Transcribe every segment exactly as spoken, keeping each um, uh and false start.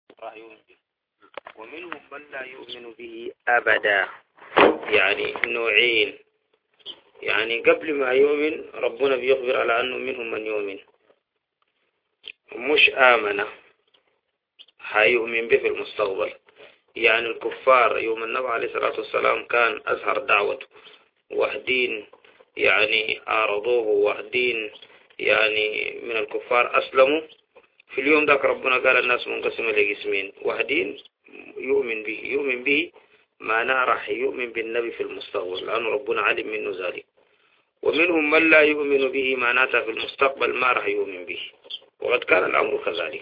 راح يؤمن به. ومنهم من لا يؤمن به أبدا، يعني نوعين. يعني قبل ما يؤمن ربنا بيخبر على أنه منهم من يؤمن، مش آمنه هيؤمن به في المستقبل. يعني الكفار يوم النبي عليه الصلاة والسلام كان أظهر دعوته، واحدين يعني أعرضوه، واحدين يعني من الكفار أسلموا. في اليوم ذاك ربنا قال الناس منقسمة لقسمين، واحدين يؤمن به يؤمن به معناه راح يؤمن بالنبي في المستقبل لأنه ربنا علم منه ذلك. ومنهم من لا يؤمن به معناته في المستقبل ما راح يؤمن به، وقد كان الأمر كذلك.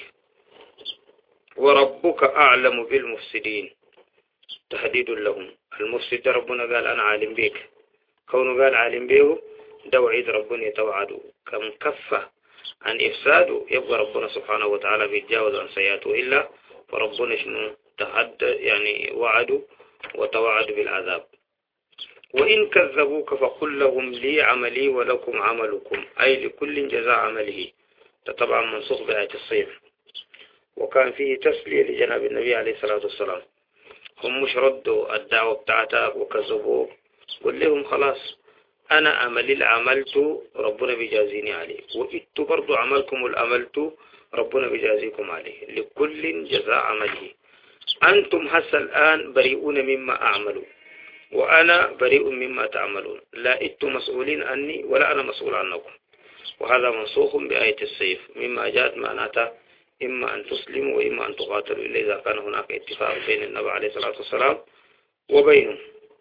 وربك أعلم بالمفسدين، تهديد لهم. المفسد ربنا قال أنا عالم بك، كونه قال عالم به ده وعيد ربنا يتوعده. كم كفة عن إفساده يبقى ربنا سبحانه وتعالى بيتجاوز عن سيئاته، إلا فربنا شنو تهدد يعني وعده وتوعد بالعذاب. وإن كذبوك فقل لهم لي عملي ولكم عملكم، أي لكل جزاء عمله. ده طبعا منسوخ بآية الصيف، وكان فيه تسلية لجناب النبي عليه الصلاة والسلام. هم مش ردوا الدعوة بتاعتك وكذبوه، قل لهم خلاص أنا عملي اللي عملته ربنا بيجازيني عليه، وإنتوا برضو عملكم اللي عملته ربنا بيجازيكم عليه، لكل جزاء عمله. أنتم هسه الآن بريئون مما أعملوا وأنا بريء مما تعملون، لا أنتم مسؤولين عني ولا أنا مسؤول عنكم. وهذا منسوخ بآية السيف مما جاءت معناتها إما أن تسلموا وإما أن تقاتلوا إلا إذا كان هناك اتفاق بين النبي عليه الصلاة والسلام وبينهم.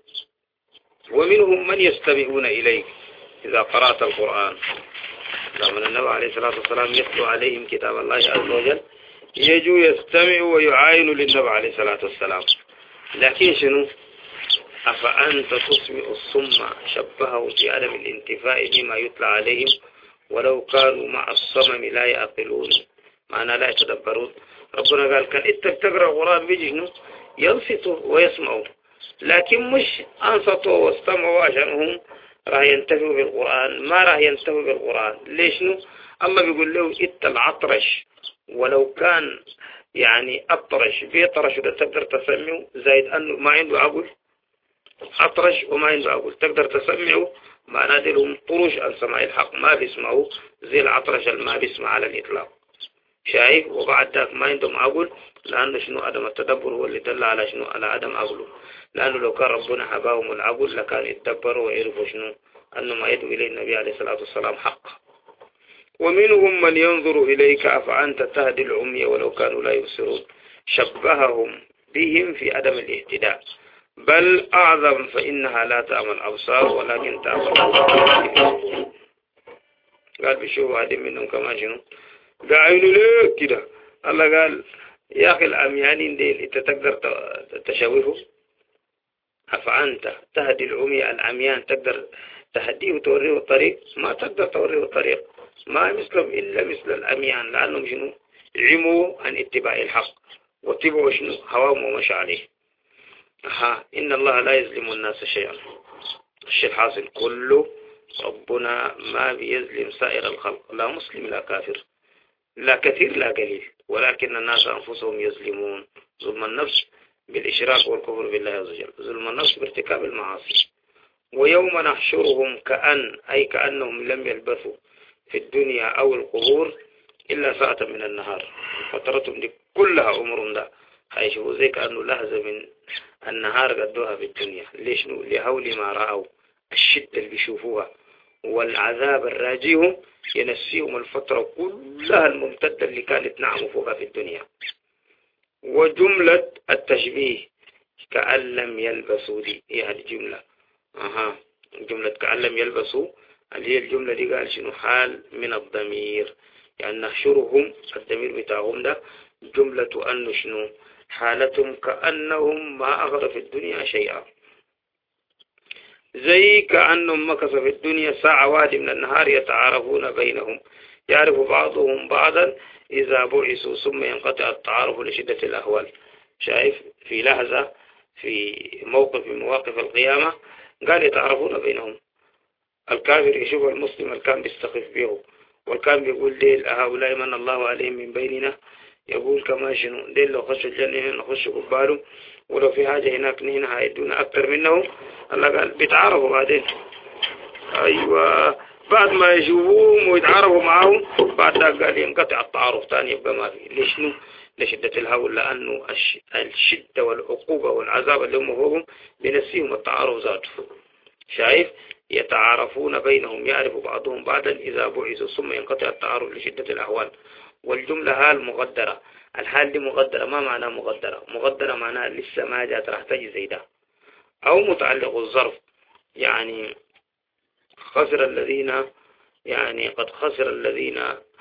ومنهم من يستمعون إليك إذا قرأت القرآن، لما النبي عليه الصلاة والسلام يتلو عليهم كتاب الله عز وجل يجوا يستمعوا ويعاينوا للنبي عليه الصلاة والسلام. لكن شنو؟ أفأنت تسمع الصم، شبهه في عدم الانتفاع بما يتلى عليهم ولو كانوا مع الصمم لا يعقلون، معنى لا يتدبرون. ربنا قال كان انت بتقرأ القرآن بيجي شنو ينصتوا ويسمعوا، لكن مش أنصتوا واستمعوا عشانهم راح ينتفعوا بالقرآن، ما راح ينتفعوا بالقرآن. ليش نو؟ أما بيقول له انت العطرش ولو كان يعني أطرش بيطرش وده تقدر تسمعه، زائد أنه ما عنده عقل، أطرش وما عنده عقل تقدر تسمعه، معناه لهم طرش عن سماع الحق، ما بيسمعوا زي العطرش اللي ما بيسمع على الإطلاق. شايف؟ وبعد ذاك ما عندهم عقل، لأنه شنو عدم التدبر هو اللي دل على شنو على عدم عقله. لأنه لو كان ربنا هباهم العقل لكان يتدبروا ويعرفوا شنو أنه ما يدعو إليه النبي عليه الصلاة والسلام حق. ومنهم من ينظر إليك أفأنت تهدي العمي ولو كانوا لا يبصرون، شبههم بهم في عدم الاهتداء. بل أعظم فإنها لا تعمل الأبصار ولكن تعمل القلوب. قال بيشوفوا هذه منهم كمان شنو قاعدين ليه كده. الله قال يا أخي العميانين ديل أنت تقدر تشوفه؟ أفأنت تهدي العمي، العميان تقدر تهديه وتوريه الطريق؟ ما تقدر توريه الطريق، ما مثلهم إلا مثل العميان، لأنهم شنو عموا عن اتباع الحق واتبعوا شنو هواهم ومشى عليه. ها إن الله لا يظلم الناس شيئا. الشيء الحاصل كله ربنا ما بيظلم سائر الخلق، لا مسلم لا كافر، لا كثير لا قليل، ولكن الناس أنفسهم يظلمون. ظلم النفس بالإشراك والكفر بالله عز وجل، ظلم النفس بارتكاب المعاصي. ويوم نحشرهم كأن أي كأنهم لم يلبثوا في الدنيا أو القبور إلا ساعة من النهار، فترتهم دي كلها عمر ده هيشوفوا زي كأنه لحظة من النهار قدوها في الدنيا. ليش؟ لهول ما رأوا الشدة اللي بيشوفوها والعذاب الراجيهم ينسيهم الفترة كلها الممتدة اللي كانت نعموا فوقها في الدنيا. وجملة التشبيه كأن لم يلبسوا دي هي هذه الجملة. أها جملة كأن لم يلبسوا اللي هي الجملة دي قال شنو حال من الضمير، يعني نحشرهم الضمير بتاعهم ده جملة أنه شنو حالتهم كأنهم ما أغرى في الدنيا شيئا، زي كأنهم مكثوا في الدنيا ساعة واحدة من النهار يتعارفون بينهم، يعرف بعضهم بعضا إذا بعثوا ثم ينقطع التعارف لشدة الأهوال. شايف في لحظة في موقف من مواقف القيامة قال يتعارفون بينهم، الكافر يشوف المسلم اللي كان بيستخف به والكان بيقول لي هؤلاء من الله عليهم من بيننا، يقول كما شنو ديل لو خشوا الجنة نخش قبالهم ولو في حاجة هناك نحن هيدونا أكثر منهم. الله قال بيتعارفوا بعدين. أيوة بعد ما يشوفوهم ويتعارفوا معهم بعد ذلك قال ينقطع التعارف ثاني يبقى ما في. ليش نو؟ لشدة الهول لأنه الشدة والعقوبة والعذاب اللي هم فوقهم بنسيهم التعارف ذاته. شايف؟ يتعارفون بينهم يعرف بعضهم بعضا إذا بعثوا ثم ينقطع التعارف لشدة الأهوال. والجملة هال مغدرة. الحال دي مغدرة. ما معنى مغدرة؟ مغدرة معناها لسه ما جات راح تجي زي ده. أو متعلق الظرف يعني خسر الذين يعني قد خسر الذين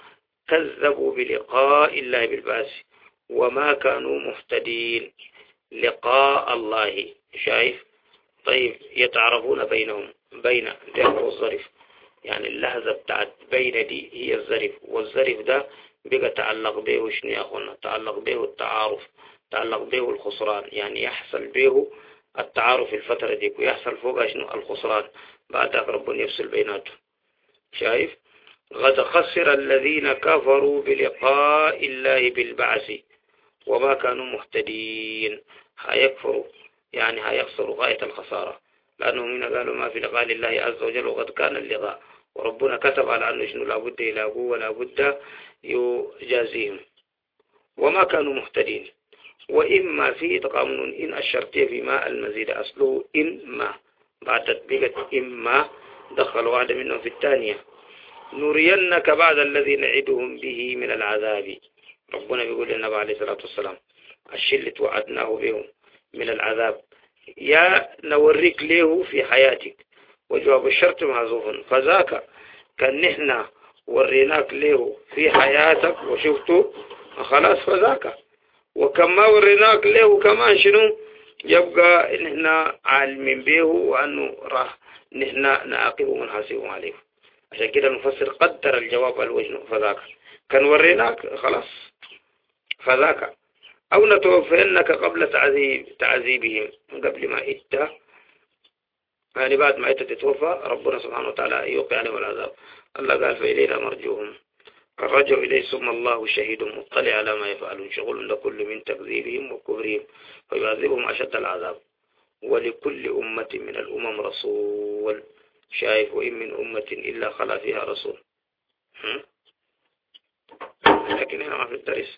كذبوا بلقاء الله بالبعث وما كانوا مهتدين. لقاء الله. شايف؟ طيب يتعرفون بينهم بين ده هو الظرف يعني اللحظة بتاعت بين دي هي الظرف. والظرف ده بقى تعلق به شنو يا أخونا؟ تعلق به التعارف تعلق به الخسران يعني يحصل به التعارف الفترة دي ويحصل فوق شنو الخسران بعد ربنا يفصل بيناته. شايف؟ قد خسر الذين كفروا بلقاء الله بالبعث وما كانوا مهتدين. هيكفروا يعني هيخسروا غاية الخسارة لأنهم هنا قالوا ما في لقاء لله عز وجل وقد كان اللقاء وربنا كتب على أنه شنو لابد يلاقوه ولابد يجازيهم وما كانوا مهتدين. وإما في تقامن إن الشرطية في ما المزيد أصله إما بعد تطبيقة إما دخل واحد منهم في الثانية. نرينك بعد الذي نعدهم به من العذاب. ربنا بيقول للنبي عليه الصلاة والسلام الشيء اللي توعدناه بهم من العذاب يا نوريك له في حياتك. وجواب الشرط معذوف فذاك كان نحن وريناك له في حياتك وشفته خلاص فذاك. وكما وريناك له كمان شنو يبقى نحن عالمين به وأنه راح نحن نعاقبه ونحاسبه عليه. عشان كده المفسر قدر الجواب الوجه فذاك كان وريناك خلاص فذاك. أو نتوفينك قبل تعذيب تعذيبهم قبل ما إتا يعني بعد ما إتا تتوفى ربنا سبحانه وتعالى يوقع عليهم العذاب. الله قال فإلينا مرجوهم الرجع إليه ثم الله شهيد مطلع على ما يفعلون شغل لكل من تكذيبهم وكفرهم فيعذبهم أشد العذاب. ولكل أمة من الأمم رسول. شايف؟ وإن من أمة إلا خلا فيها رسول. لكن هنا ما في الدرس.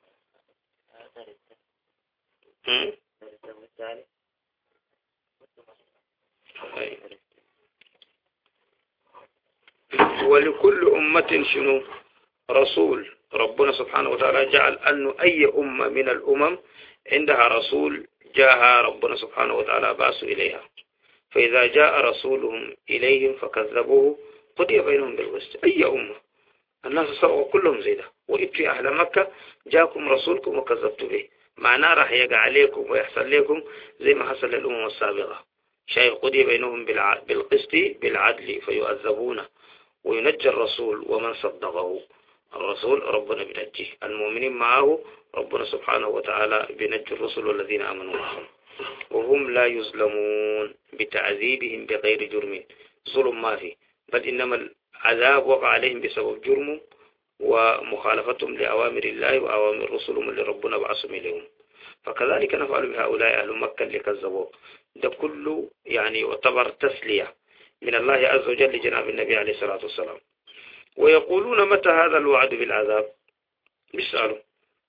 ولكل أمة شنو رسول. ربنا سبحانه وتعالى جعل أنه أي أمة من الأمم عندها رسول جاءها ربنا سبحانه وتعالى باس إليها. فإذا جاء رسولهم إليهم فكذبوه قضي بينهم بالقسط. أي أمة الناس صاروا كلهم زي ده. وإذ في أهل مكة جاءكم رسولكم وكذبتوا به معناه راح يقع عليكم ويحصل لكم زي ما حصل للأمم السابقة. شايف؟ قضي بينهم بالقسط بالعدل فيؤذبون وينجى الرسول ومن صدقه. الرسول ربنا بنجيه المؤمنين معه ربنا سبحانه وتعالى بنجي الرسل والذين آمنوا معهم وهم لا يظلمون بتعذيبهم بغير جرم. ظلم ما فيه بل إنما العذاب وقع عليهم بسبب جرم ومخالفتهم لأوامر الله وأوامر رسلهم اللي ربنا بعثهم إليهم. فكذلك نفعل بهؤلاء أهل مكة اللي كذبوا. ده كله يعني يعتبر تسلية من الله عز وجل لجناب النبي عليه الصلاة والسلام. ويقولون متى هذا الوعد بالعذاب؟ بيسألوا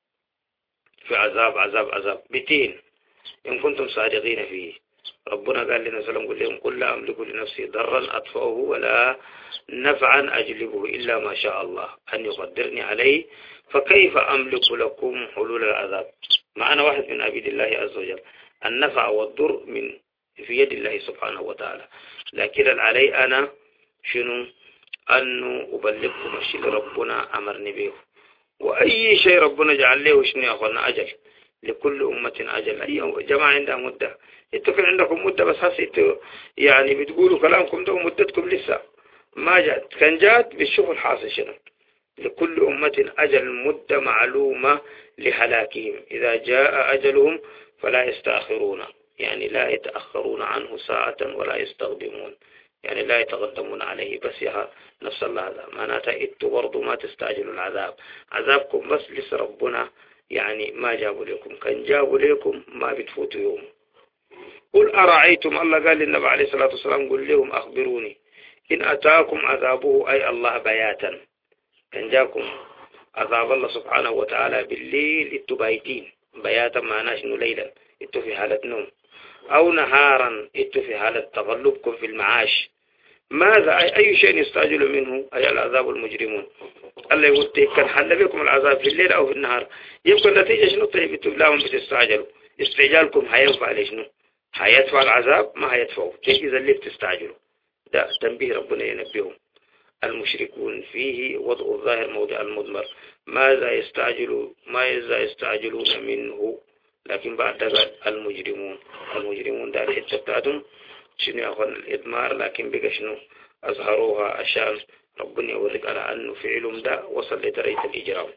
في عذاب عذاب عذاب بتين إن كنتم صادقين فيه. ربنا قال لنا سلام قل لهم قل لا أملك لنفسي ضرا أطفأه ولا نفعا أجلبه إلا ما شاء الله أن يقدرني عليه فكيف أملك لكم حلول العذاب. معنا واحد من عبيد الله عز وجل النفع والضر من في يد الله سبحانه وتعالى. لكن علي أنا شنو أنه أبلغكم الشيء ربنا أمرني به. وأي شيء ربنا جعل له شنو يا أخوانا أجل. لكل أمة أجل. أي جماعة عندها مدة. انتوا كان عندكم مدة بس حسيتوا يعني بتقولوا كلامكم ده مدتكم لسه ما جات. كان جات بالشغل حاصل شنو. لكل أمة أجل مدة معلومة لهلاكهم. إذا جاء أجلهم فلا يستأخرون يعني لا يتأخرون عنه ساعة ولا يستقدمون يعني لا يتقدمون عليه. بس يا نفس الله هذا معناتها إنتوا برضو ما تستعجلوا العذاب. عذابكم بس لسه ربنا يعني ما جابوا لكم، كان جابوا لكم ما بتفوتوا يوم. قل أرأيتم، الله قال للنبي عليه الصلاة والسلام قل لهم أخبروني إن أتاكم عذابه أي الله بياتا، كان جاكم عذاب الله سبحانه وتعالى بالليل انتوا بايتين، بياتا معناه شنو ليلا انتوا في حالة نوم، أو نهارا انتوا في حالة تغلبكم في المعاش، ماذا أي, أي شيء يستعجل منه أي العذاب المجرمون. الله يقول كان حل بكم العذاب في الليل أو في النهار، يبقى النتيجة شنو؟ طيب انتوا بلاهم بتستعجلوا، استعجالكم هينفع لشنو؟ هيدفع العذاب ما هيدفعوا، كيف إذا اللي بتستعجلوا؟ ده تنبيه ربنا ينبههم. المشركون فيه وضع الظاهر موضع المضمر، ماذا يستعجلوا ماذا يستعجلون منه، لكن بعد ذلك المجرمون المجرمون ده الحته بتاعتهم شنو يا اخوان الادمار، لكن بقى شنو اظهروها عشان ربنا يوريك على انه فعلهم ده وصل لدرجه الاجرام.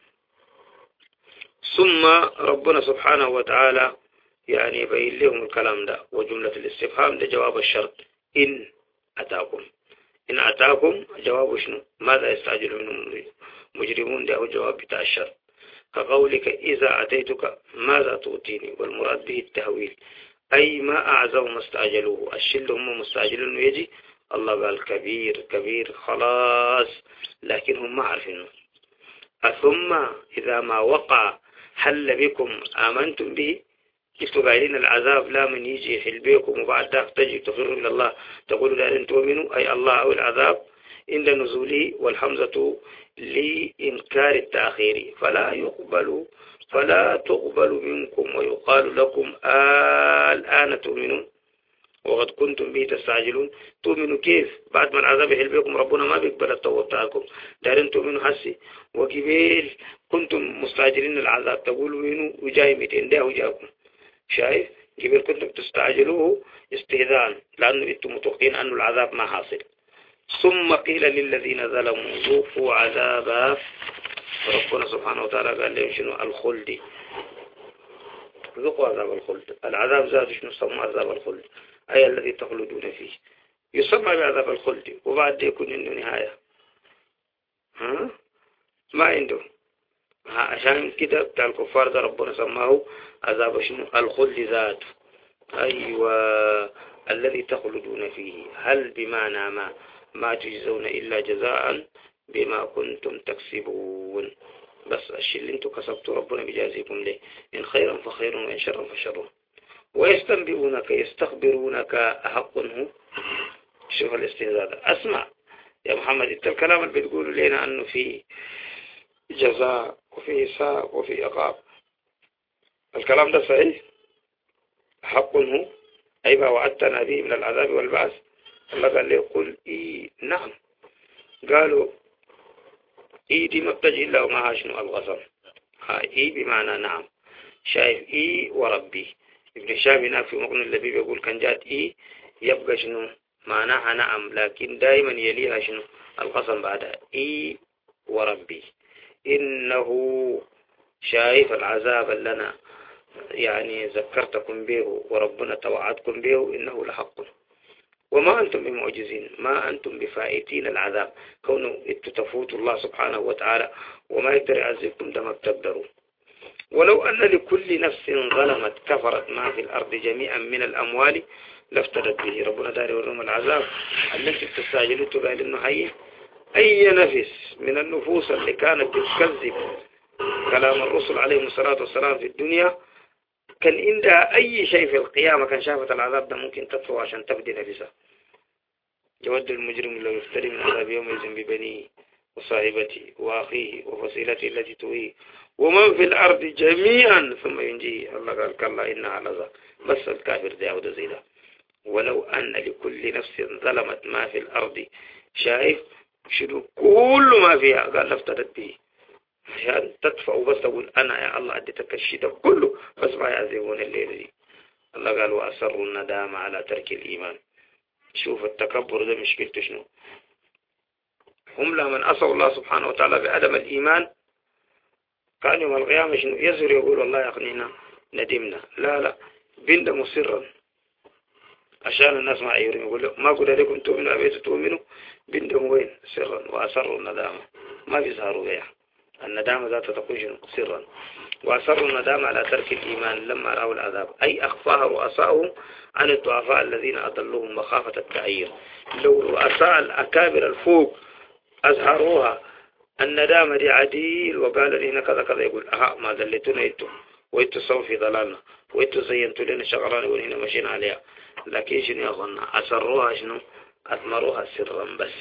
ثم ربنا سبحانه وتعالى يعني يبين لهم الكلام ده، وجمله الاستفهام ده جواب الشرط ان اتاكم، إن أتاكم جواب شنو؟ ماذا يستعجل منهم مجرمون؟ ده هو جواب بتاع الشر. كقولك إذا أتيتك ماذا تؤتيني، والمراد به التهويل، أي ما أعظم ما استعجلوه، الشل هم مستعجلون يجي، الله قال كبير كبير خلاص، لكن هم ما عارفينه. ثم إذا ما وقع حل بكم آمنتم به، كيفتوا قايلين العذاب لا من يجي يحل بكم وبعد ذلك تجي تفروا إلى الله تقولوا لا أن تؤمنوا، أي الله أو العذاب عند نزوله، والحمزة لإنكار التأخير، فلا يقبل فلا تقبل منكم ويقال لكم آه الآن تؤمنون وقد كنتم به تستعجلون. تؤمنوا كيف بعد ما العذاب يحل بكم؟ ربنا ما بيقبل التوبة بتاعكم، دارين تؤمنوا حسي وقبيل كنتم مستعجلين العذاب تقولوا منه وجاي مئتين ده وجاكم. شايف قبل كنتم تستعجلوه استهزاء لأنه انتم متوقعين أن العذاب ما حاصل. ثم قيل للذين ظلموا ذوقوا عذاب، ربنا سبحانه وتعالى قال لهم شنو؟ الخلد، ذوقوا عذاب الخلد. العذاب ذاته شنو سمى عذاب الخلد؟ أي الذي تخلدون فيه، يسمى بعذاب الخلد وبعد يكون عنده نهاية، ها ما عنده. عشان كده بتاع الكفار ده ربنا سماه عذاب شنو؟ الخلد ذاته. أيوة الذي تخلدون فيه، هل بمعنى ما ما تجزون إلا جزاء بما كنتم تكسبون، بس الشيء اللي انتم كسبتوا ربنا بيجازيكم ليه، إن خيرا فخير وإن شرا فشر. ويستنبئونك يستخبرونك أحق هو، شوف الاستهزاء. أسمع يا محمد انت الكلام اللي بتقولوا لنا أنه في جزاء وفي حساب وفي عقاب، الكلام ده صحيح؟ حق هو أي ما وعدتنا به من العذاب والبعث؟ الله قال لي قل إيه نعم، قالوا إيه دي ما بتجي إلا وما شنو الغصن، ها إيه بمعنى نعم. شايف إيه وربي، ابن شام هناك في مغنى اللبيب يقول كان جات إيه يبقى شنو معناها نعم، لكن دائما يليها شنو القسم بعدها، إيه وربي إنه، شايف العذاب اللي أنا يعني ذكرتكم به وربنا توعدكم به إنه لحق وما أنتم بمعجزين، ما أنتم بفائتين العذاب، كونوا تفوتوا الله سبحانه وتعالى وما يقدر يعذبكم ده ما بتقدروا. ولو أن لكل نفس ظلمت كفرت ما في الأرض جميعا من الأموال لافتدت به، ربنا داري ورهم العذاب اللي انتم بتستعجلوا تقال إنه حي. أي نفس من النفوس اللي كانت تكذب كلام الرسل عليهم الصلاة والسلام في الدنيا كان عندها أي شيء في القيامة كان شافت العذاب ده ممكن تدفع عشان تبدي نفسها. يود المجرم لو يفتري من عذاب يومئذ ببنيه وصاحبته وأخيه وفصيلته التي تؤويه ومن في الأرض جميعا ثم ينجيه. الله قال كلا إنها لظى، بس الكافر ده يعود زي ده. ولو أن لكل نفس ظلمت ما في الأرض، شايف شنو كل ما فيها، قال لافتدت به عشان تدفع بس تقول أنا يا الله أديتك الشيء كله بس ما يعذبون الليلة دي. الله قال وأسروا الندامة على ترك الإيمان. شوف التكبر ده مشكلته شنو؟ هم لمن أسوا الله سبحانه وتعالى بعدم الإيمان كان يوم القيامة شنو يزهر يقول الله يقنينا ندمنا، لا لا بندموا سرا عشان الناس ما يعيرون، يقول ما قلت لكم تؤمنوا أبيت تؤمنوا، بندموا وين سرا وأسروا الندامة ما بيظهروا بها، الندامة ذات تكون شنو سرا. وأصروا الندامة على ترك الإيمان لما رأوا العذاب، أي أخفاها رؤساؤهم عن الضعفاء الذين أضلوهم مخافة التعيير. لو رؤساء الأكابر الفوق أظهروها الندامة دي عديل وقال لي هنا كذا كذا، يقول أها ما ذلتنا إنتو وإنتو سووا في ضلالنا وإنتو زينتوا لنا شغلان وهنا ماشيين عليها. لكن شنو يا أخوانا أسروها شنو أثمروها سرا بس.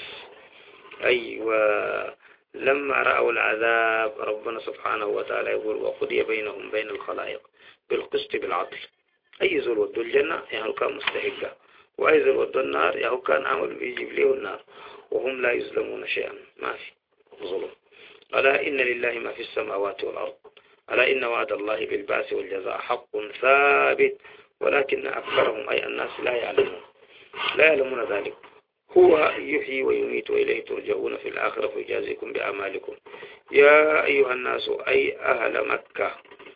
أيوة لما رأوا العذاب ربنا سبحانه وتعالى يقول وقضي بينهم بين الخلائق بالقسط بالعدل. أي زول ودوا الجنة يعني كان مستحقا، وأي زول ودوا النار يعني كان عمل بيجيب له النار، وهم لا يظلمون شيئا، ما في ظلم. ألا إن لله ما في السماوات والأرض، ألا إن وعد الله بالبعث والجزاء حق ثابت ولكن أكثرهم أي الناس لا يعلمون لا يعلمون ذلك. هو يحيي ويميت وإليه ترجعون في الآخرة فيجازيكم بأعمالكم. يا أيها الناس أي أهل مكة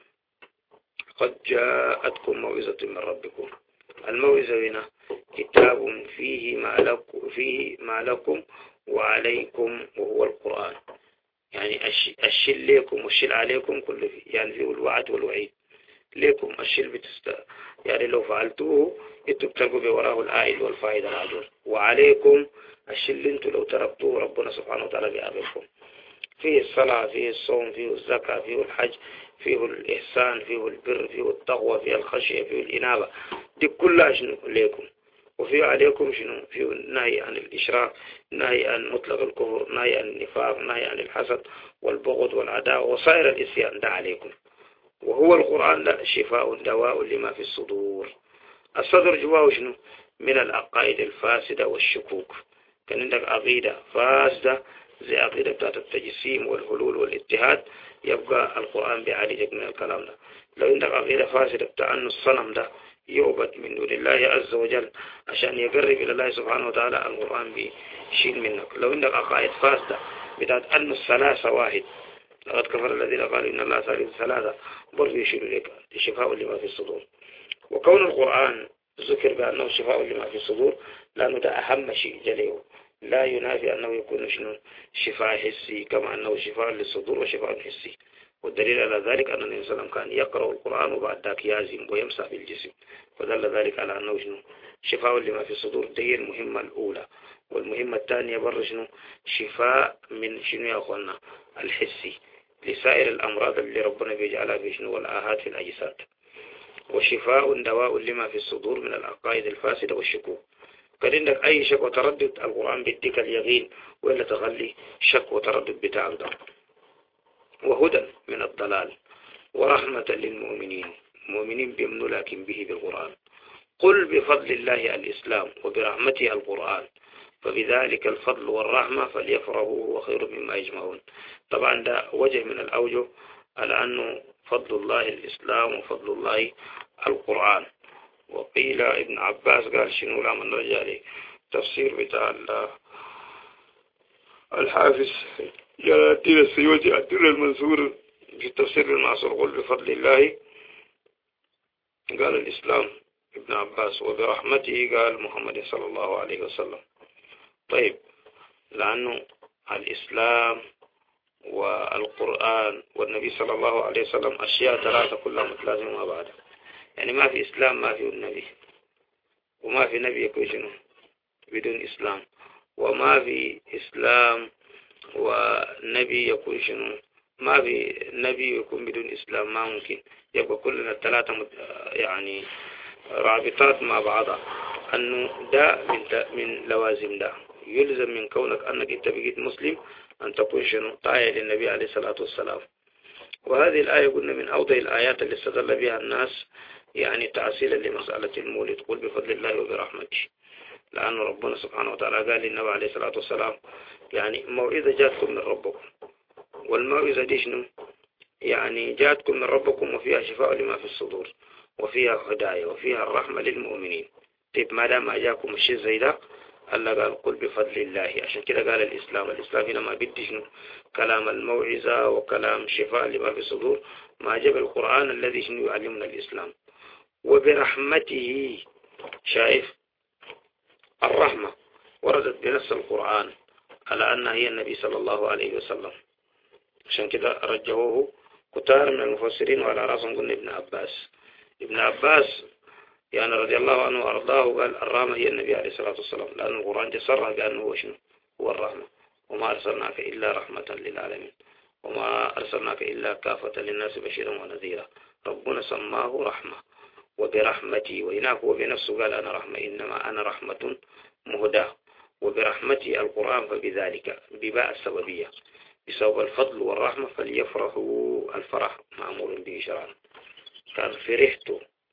قد جاءتكم موعظة من ربكم. الموعظة هنا كتاب فيه ما لكم, فيه ما لكم وعليكم وهو القرآن، يعني الشل لكم والشل عليكم كله فيه، يعني فيه الوعد والوعيد. لكم الشل بتست يعني لو فعلتوه انتم بتلقوا بوراه الآئل والفائدة العجل، وعليكم الشل انتم لو تركتوه ربنا سبحانه وتعالى بيعاملكم. فيه الصلاة فيه الصوم فيه الزكاة فيه الحج فيه الإحسان فيه البر فيه التقوى فيه الخشية فيه الإنابة، دي كلها شنو لكم. وفيه عليكم شنو فيه النهي عن الإشراك، نهي عن مطلق الكفر، نهي عن النفاق، نهي عن الحسد والبغض والعداوة وصائر الإسيان، ده عليكم. وهو القرآن لا شفاء دواء لما في الصدور. الصدر جواه شنو من العقائد الفاسدة والشكوك. كان عندك عقيدة فاسدة زي عقيدة بتاعت التجسيم والحلول والاتحاد، يبقى القرآن بيعالجك من الكلام ده. لو عندك عقيدة فاسدة بتاع أن الصنم ده يعبد من دون الله عز وجل عشان يقرب إلى الله سبحانه وتعالى، القرآن بيشيل منك. لو عندك عقائد فاسدة بتاعت أن الثلاثة واحد، لقد كفر الذين قالوا إن الله ثالث ثلاثة، برضو يشيل لك شفاء لما في الصدور. وكون القرآن ذكر بأنه شفاء لما في الصدور لأنه ده أهم شيء جليه، لا ينافي أنه يكون شنو شفاء حسي كما أنه شفاء للصدور وشفاء حسي. والدليل على ذلك أن النبي صلى الله عليه وسلم كان يقرأ القرآن وبعد ذلك يازم ويمسح بالجسم، فدل ذلك على أنه شنو شفاء لما في الصدور. دي المهمة الأولى. والمهمة الثانية بر شنو شفاء من شنو يا أخوانا الحسي لسائر الأمراض اللي ربنا بيجعلها في شنو والآهات في الأجساد. وشفاء دواء لما في الصدور من العقائد الفاسدة والشكوك. كان عندك أي شك وتردد القرآن بيديك اليقين وإلا تخلي شك وتردد بتاعك ده. وهدى من الضلال ورحمة للمؤمنين، المؤمنين بيمنوا لكن به بالقرآن. قل بفضل الله الإسلام وبرحمته القرآن فبذلك الفضل والرحمة فليفرحوا وخير مما يجمعون. طبعا ده وجه من الأوجه على أنه فضل الله الإسلام وفضل الله القرآن. وقيل ابن عباس قال شنو لما نرجع لي تفسير بتاع الحافظ جلال الدين السيوطي الدر المنصور في التفسير المعصور، قل بفضل الله قال الإسلام ابن عباس وبرحمته قال محمد صلى الله عليه وسلم. طيب لأنه الإسلام والقرآن والنبي صلى الله عليه وسلم أشياء ثلاثة كلها متلازمة مع بعض، يعني ما في إسلام ما في النبي، وما في نبي يكون شنو بدون إسلام، وما في إسلام ونبي يكون شنو ما في نبي يكون بدون إسلام، ما ممكن. يبقى كلنا الثلاثة يعني رابطات مع بعضها، أنه ده من من لوازم ده. يلزم من كونك أنك أنت بقيت مسلم أن تكون شنو طايع للنبي عليه الصلاة والسلام. وهذه الآية قلنا من أوضح الآيات اللي استدل بها الناس يعني تعسيلا لمسألة المولد. قل بفضل الله وبرحمته، لأن ربنا سبحانه وتعالى قال للنبي عليه الصلاة والسلام يعني موعظة جاتكم من ربكم، والموعظة دي شنو يعني جاتكم من ربكم وفيها شفاء لما في الصدور وفيها هداية وفيها الرحمة للمؤمنين. طيب ما دام أجاكم الشيء زي ده الله قال قل بفضل الله، عشان كده قال الإسلام. الإسلام هنا ما بدي شنو كلام الموعظة وكلام شفاء لما في الصدور، ما جاب القرآن الذي شنو يعلمنا الإسلام. وبرحمته، شايف الرحمة وردت بنص القرآن على أنها هي النبي صلى الله عليه وسلم، عشان كده رجعوه كتار من المفسرين وعلى رأسهم قلنا ابن عباس. ابن عباس يعني رضي الله عنه وأرضاه قال الرحمة هي النبي عليه الصلاة والسلام، لأن القرآن جسرها بأنه هو شنو؟ هو الرحمة. وما أرسلناك إلا رحمة للعالمين وما أرسلناك إلا كافة للناس بشيرا ونذيرا. ربنا سماه رحمة وبرحمتي، وهناك هو بنفسه قال أنا رحمة، إنما أنا رحمة مهداة وبرحمتي القرآن، فبذلك بباء السببية بسبب الفضل والرحمة فليفرحوا. الفرح معمول به شرعا. كان فرحت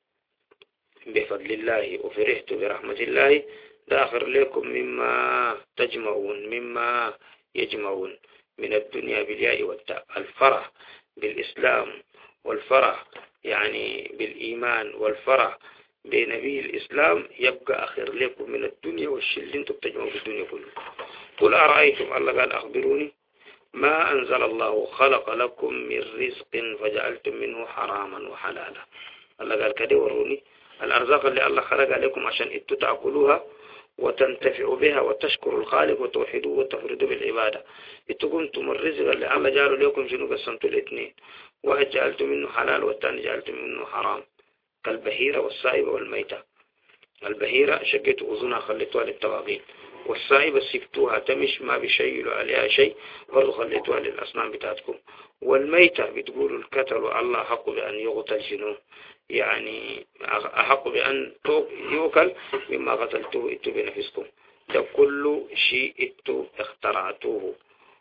بفضل الله وفرحت برحمة الله داخر لكم مما تجمعون مما يجمعون من الدنيا بالياء والتاء. الفرح بالإسلام والفرح يعني بالإيمان والفرح بنبي الإسلام يبقى آخر لكم من الدنيا والشيء اللي انتم بتجمعوا في الدنيا كله. قل أرأيتم، الله قال أخبروني ما أنزل الله خلق لكم من رزق فجعلتم منه حراما وحلالا. الله قال كده وروني الأرزاق اللي الله خلق عليكم عشان انتوا تأكلوها وتنتفعوا بها وتشكروا الخالق وتوحدوه وتفردوا بالعبادة. انتوا كنتم الرزق اللي الله جعله لكم شنو؟ قسمتوا الاثنين، واحد جعلتم منه حلال والثاني جعلتم منه حرام، كالبهيرة والسائبة والميتة. البهيرة شقيتوا أذنها خليتوها للتواغيل، والسائبة سبتوها تمش ما بيشيلوا عليها شيء برضو خليتوها للأصنام بتاعتكم. والميتة بتقولوا الكتل الله حق بأن يغتل شنو؟ يعني أحق بأن يوكل مما قتلتوه إتو بنفسكم. ده كل شيء إتو اخترعتوه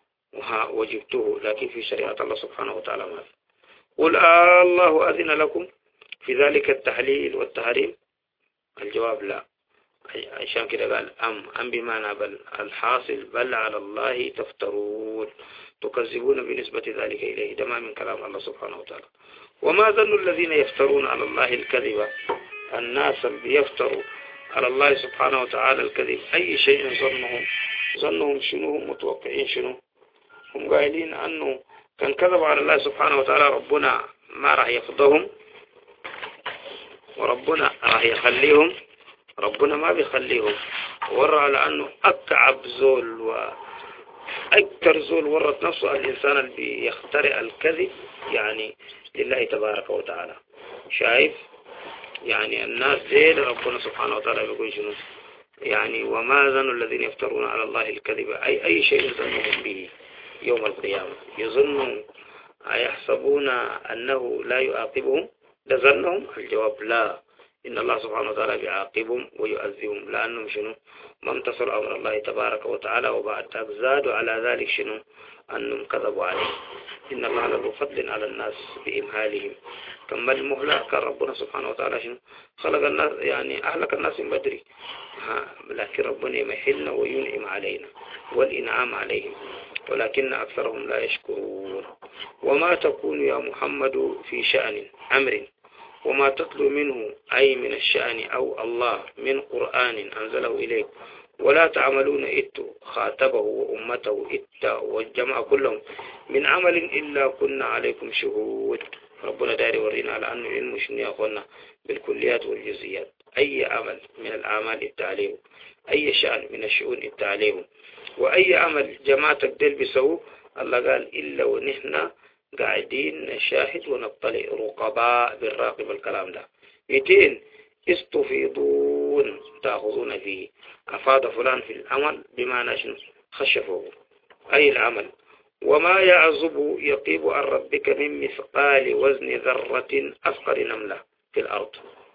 وجبتوه، لكن في شريعة الله سبحانه وتعالى ما في. قل آه الله أذن لكم في ذلك التحليل والتحريم؟ الجواب لا. عشان كده قال أم أم بمعنى بل. الحاصل بل على الله تفترون تكذبون بنسبة ذلك إليه. ده ما من كلام الله سبحانه وتعالى. وما ظن الذين يفترون على الله الكذب، الناس اللي يفتروا على الله سبحانه وتعالى الكذب أي شيء ظنهم ظنهم شنو؟ هم متوقعين شنو؟ هم قايلين أنه كان كذب على الله سبحانه وتعالى ربنا ما راح يفضهم وربنا راح يخليهم. ربنا ما بيخليهم، ورى على أنه أكعب زول وأكثر زول ورط نفسه الإنسان اللي بيخترع الكذب يعني لله تبارك وتعالى. شايف يعني الناس زين ربنا سبحانه وتعالى بيقول شنو يعني وما ظن الذين يفترون على الله الكذب أي أي شيء ظنهم به يوم القيامة. يظنون أيحسبون أنه لا يعاقبهم؟ لظنهم؟ الجواب لا، إن الله سبحانه وتعالى بيعاقبهم ويؤذبهم لأنهم شنو؟ ما امتصروا أمر الله تبارك وتعالى، وبعد زادوا على ذلك شنو؟ أنهم كذبوا عليه. إن الله له فضل على الناس بإمهالهم. كما المهلة كان ربنا سبحانه وتعالى شنو؟ خلق الناس يعني أهلك الناس من بدري، لكن ربنا يمحلنا وينعم علينا والإنعام عليهم ولكن أكثرهم لا يشكرون. وما تكون يا محمد في شأن أمر وما تتلو منه أي من الشأن أو الله من قرآن أنزله إليك ولا تعملون إتو خاتبه وأمته إتا والجماعة كلهم من عمل إلا كنا عليكم شهود. ربنا داري ورينا على أنه علم شنو يا أخوانا بالكليات والجزئيات. أي عمل من الأعمال التعليم، أي شأن من الشؤون التعليم، وأي عمل جماعتك ديل بيسوه الله قال إلا ونحن قاعدين نشاهد ونطلع رقباء بالراقب. الكلام ده مئتين استفيضون تأخذون فيه. أفاد فلان في العمل بمعنى شنو؟ خشفه أي العمل. وما يعزب يطيب عن ربك من مثقال وزن ذرة أثقل نملة في الأرض.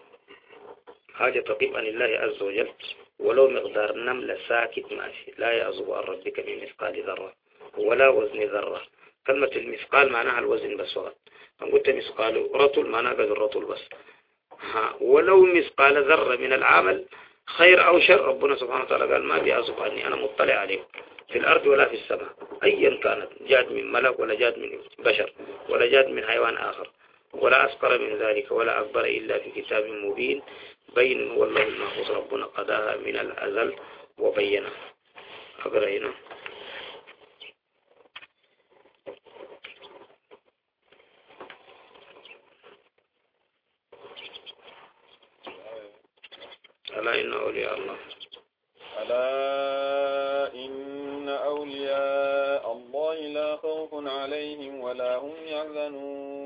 حاجة تطيب عن الله عز وجل ولو مقدار نملة ساكت ماشي. لا يعزب عن ربك من مثقال ذرة ولا وزن ذرة. كلمة المثقال معناها الوزن بس فقط. أنا قلت مثقال رطل معناها قد الرطل بس. ها ولو مثقال ذرة من العمل خير أو شر ربنا سبحانه وتعالى قال ما بيعزب عني، أنا مطلع عليه في الأرض ولا في السماء أيا كانت، جاد من ملك ولا جاد من بشر ولا جاد من حيوان آخر ولا أصغر من ذلك ولا أكبر إلا في كتاب مبين بين هو الله المحفوظ. ربنا قضاها من الأزل وبينها. أقرأ هنا ألا إن أولياء الله ألا إن أولياء الله لا خوف عليهم ولا هم يحزنون.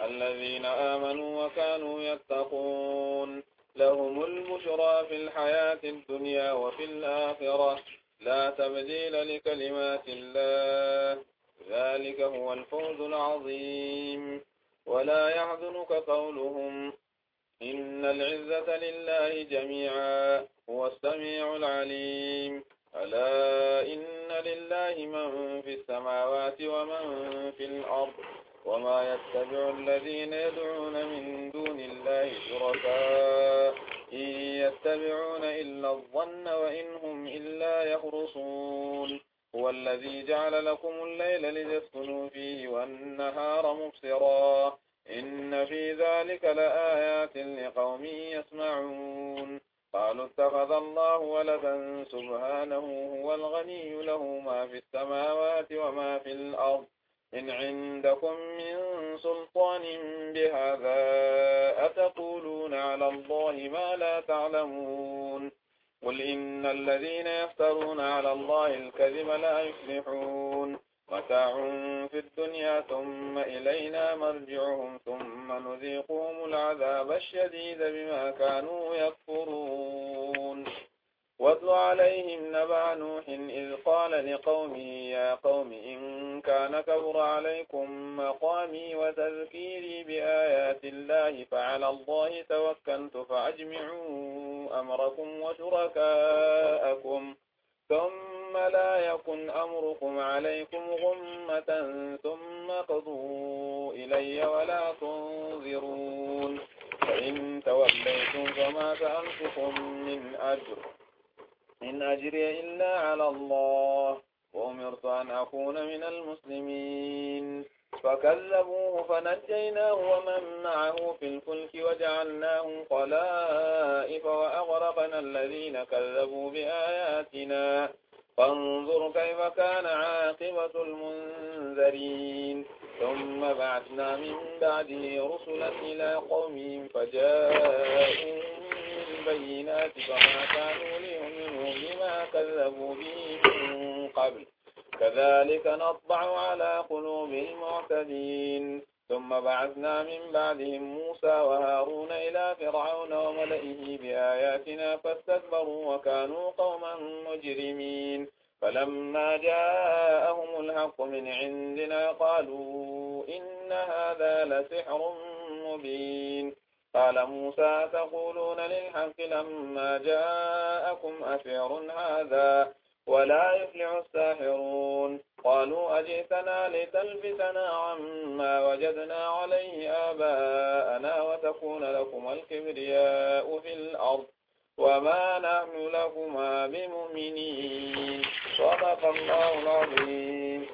الذين آمنوا وكانوا يتقون لهم البشرى في الحياة الدنيا وفي الآخرة لا تبديل لكلمات الله ذلك هو الفوز العظيم. ولا يحزنك قولهم إن العزة لله جميعا هو السميع العليم. ألا إن لله من في السماوات ومن في الأرض وما يتبع الذين يدعون من دون الله شركاء إن يتبعون إلا الظن وإن هم إلا يخرصون. هو الذي جعل لكم الليل لتسكنوا فيه والنهار مبصرا إن في ذلك لآيات لقوم يسمعون. قالوا اتخذ الله ولدا سبحانه هو الغني له ما في السماوات وما في الأرض إن عندكم من سلطان بهذا أتقولون على الله ما لا تعلمون. قل إن الذين يفترون على الله الكذب لا يفلحون. متاع في الدنيا ثم إلينا مرجعهم ثم نذيقهم العذاب الشديد بما كانوا يكفرون. واتل عليهم نبأ نوح إذ قال لقومه يا قوم إن كان كبر عليكم مقامي وتذكيري بآيات الله فعلى الله توكلت فأجمعوا أمركم وشركاءكم ثم لا يكن أمركم عليكم غمة ثم قضوا إلي ولا تنظرون. فإن توليتم فما سألتكم من أجر إن أجري إلا على الله وأمرت أن أكون من المسلمين. فكذبوه فنجيناه ومن معه في الفلك وجعلناهم خلائف وأغرقنا الذين كذبوا بآياتنا فانظر كيف كان عاقبة المنذرين. ثم بعثنا من بعده رسلا إلى قومهم فجاءوا بالبينات فما كانوا ليؤمنوا بما كذبوا به من قبل كذلك نطبع على قلوب المعتدين. ثم بعثنا من بعدهم موسى وهارون إلى فرعون وملئه بآياتنا فاستكبروا وكانوا قوما مجرمين. فلما جاءهم الحق من عندنا قالوا إن هذا لسحر مبين. قال موسى تقولون للحق لما جاءكم أسحر هذا ولا يفلح الساحرون. قالوا أجئتنا لتلبسنا عما وجدنا عليه آباءنا وتكون لكم الكبرياء في الأرض وما نحن لكما بمؤمنين. صدق الله العظيم.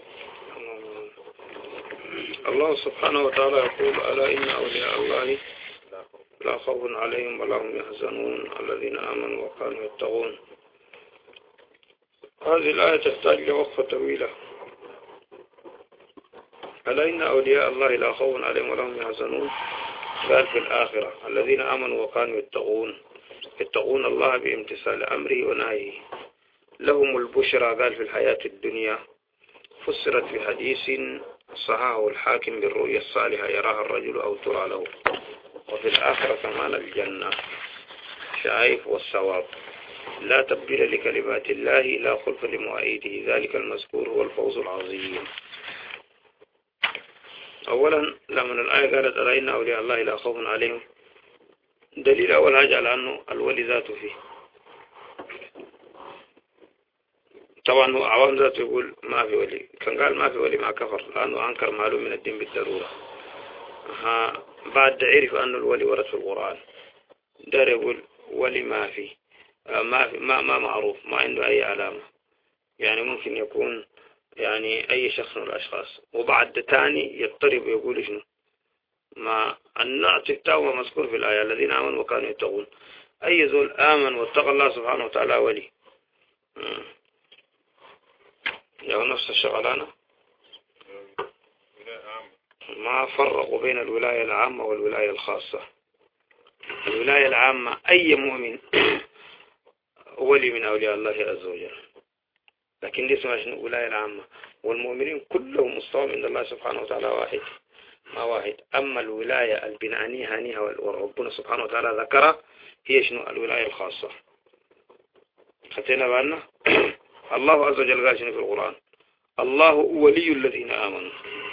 الله سبحانه وتعالى يقول ألا إن أولياء الله لا خوف عليهم ولا هم يحزنون الذين آمنوا وكانوا يتقون. هذه الآية تحتاج لوقفة طويلة. ألا إن أولياء الله لا خوف عليهم ولا هم يحزنون قال في الآخرة الذين آمنوا وكانوا يتقون يتقون الله بامتثال أمره ونهيه لهم البشرى قال في الحياة الدنيا فسرت في حديث صححه الحاكم بالرؤيا الصالحة يراها الرجل أو ترى له وفي الآخرة كمان الجنة شايف والثواب لا تبديل لكلمات الله لا خلف لمؤيده ذلك المذكور هو الفوز العظيم. أولا لما الآية قالت ألا إن أولياء الله لا خوف عليهم دليل أول حاجة على أنه الولي ذاته فيه. طبعا هو عوام ذاته يقول ما في ولي كان قال ما في ولي ما كفر لأنه أنكر معلوم من الدين بالضرورة. ها بعد عرف أن الولي ورد في القرآن دار يقول ولي ما في ما في ما ما معروف ما عنده أي علامة يعني ممكن يكون يعني أي شخص من الأشخاص. وبعد تاني يضطرب ويقول شنو ما النعت التاوى مذكور في الآية الذين آمنوا وكانوا يتقون أي ذول آمن واتقى الله سبحانه وتعالى ولي يا نفس الشغلانة ما فرقوا بين الولاية العامة والولاية الخاصة. الولاية العامة أي مؤمن ولي من أولياء الله عز وجل لكن دي اسمها شنو ولاية العامة والمؤمنين كلهم مستوى من الله سبحانه وتعالى واحد ما واحد. أما الولاية البنائية هنيها وربنا سبحانه وتعالى ذكرها هي شنو؟ الولاية الخاصة. خدتنا بالنا. الله عز وجل قال شنو في القرآن؟ الله ولي الذين آمنوا،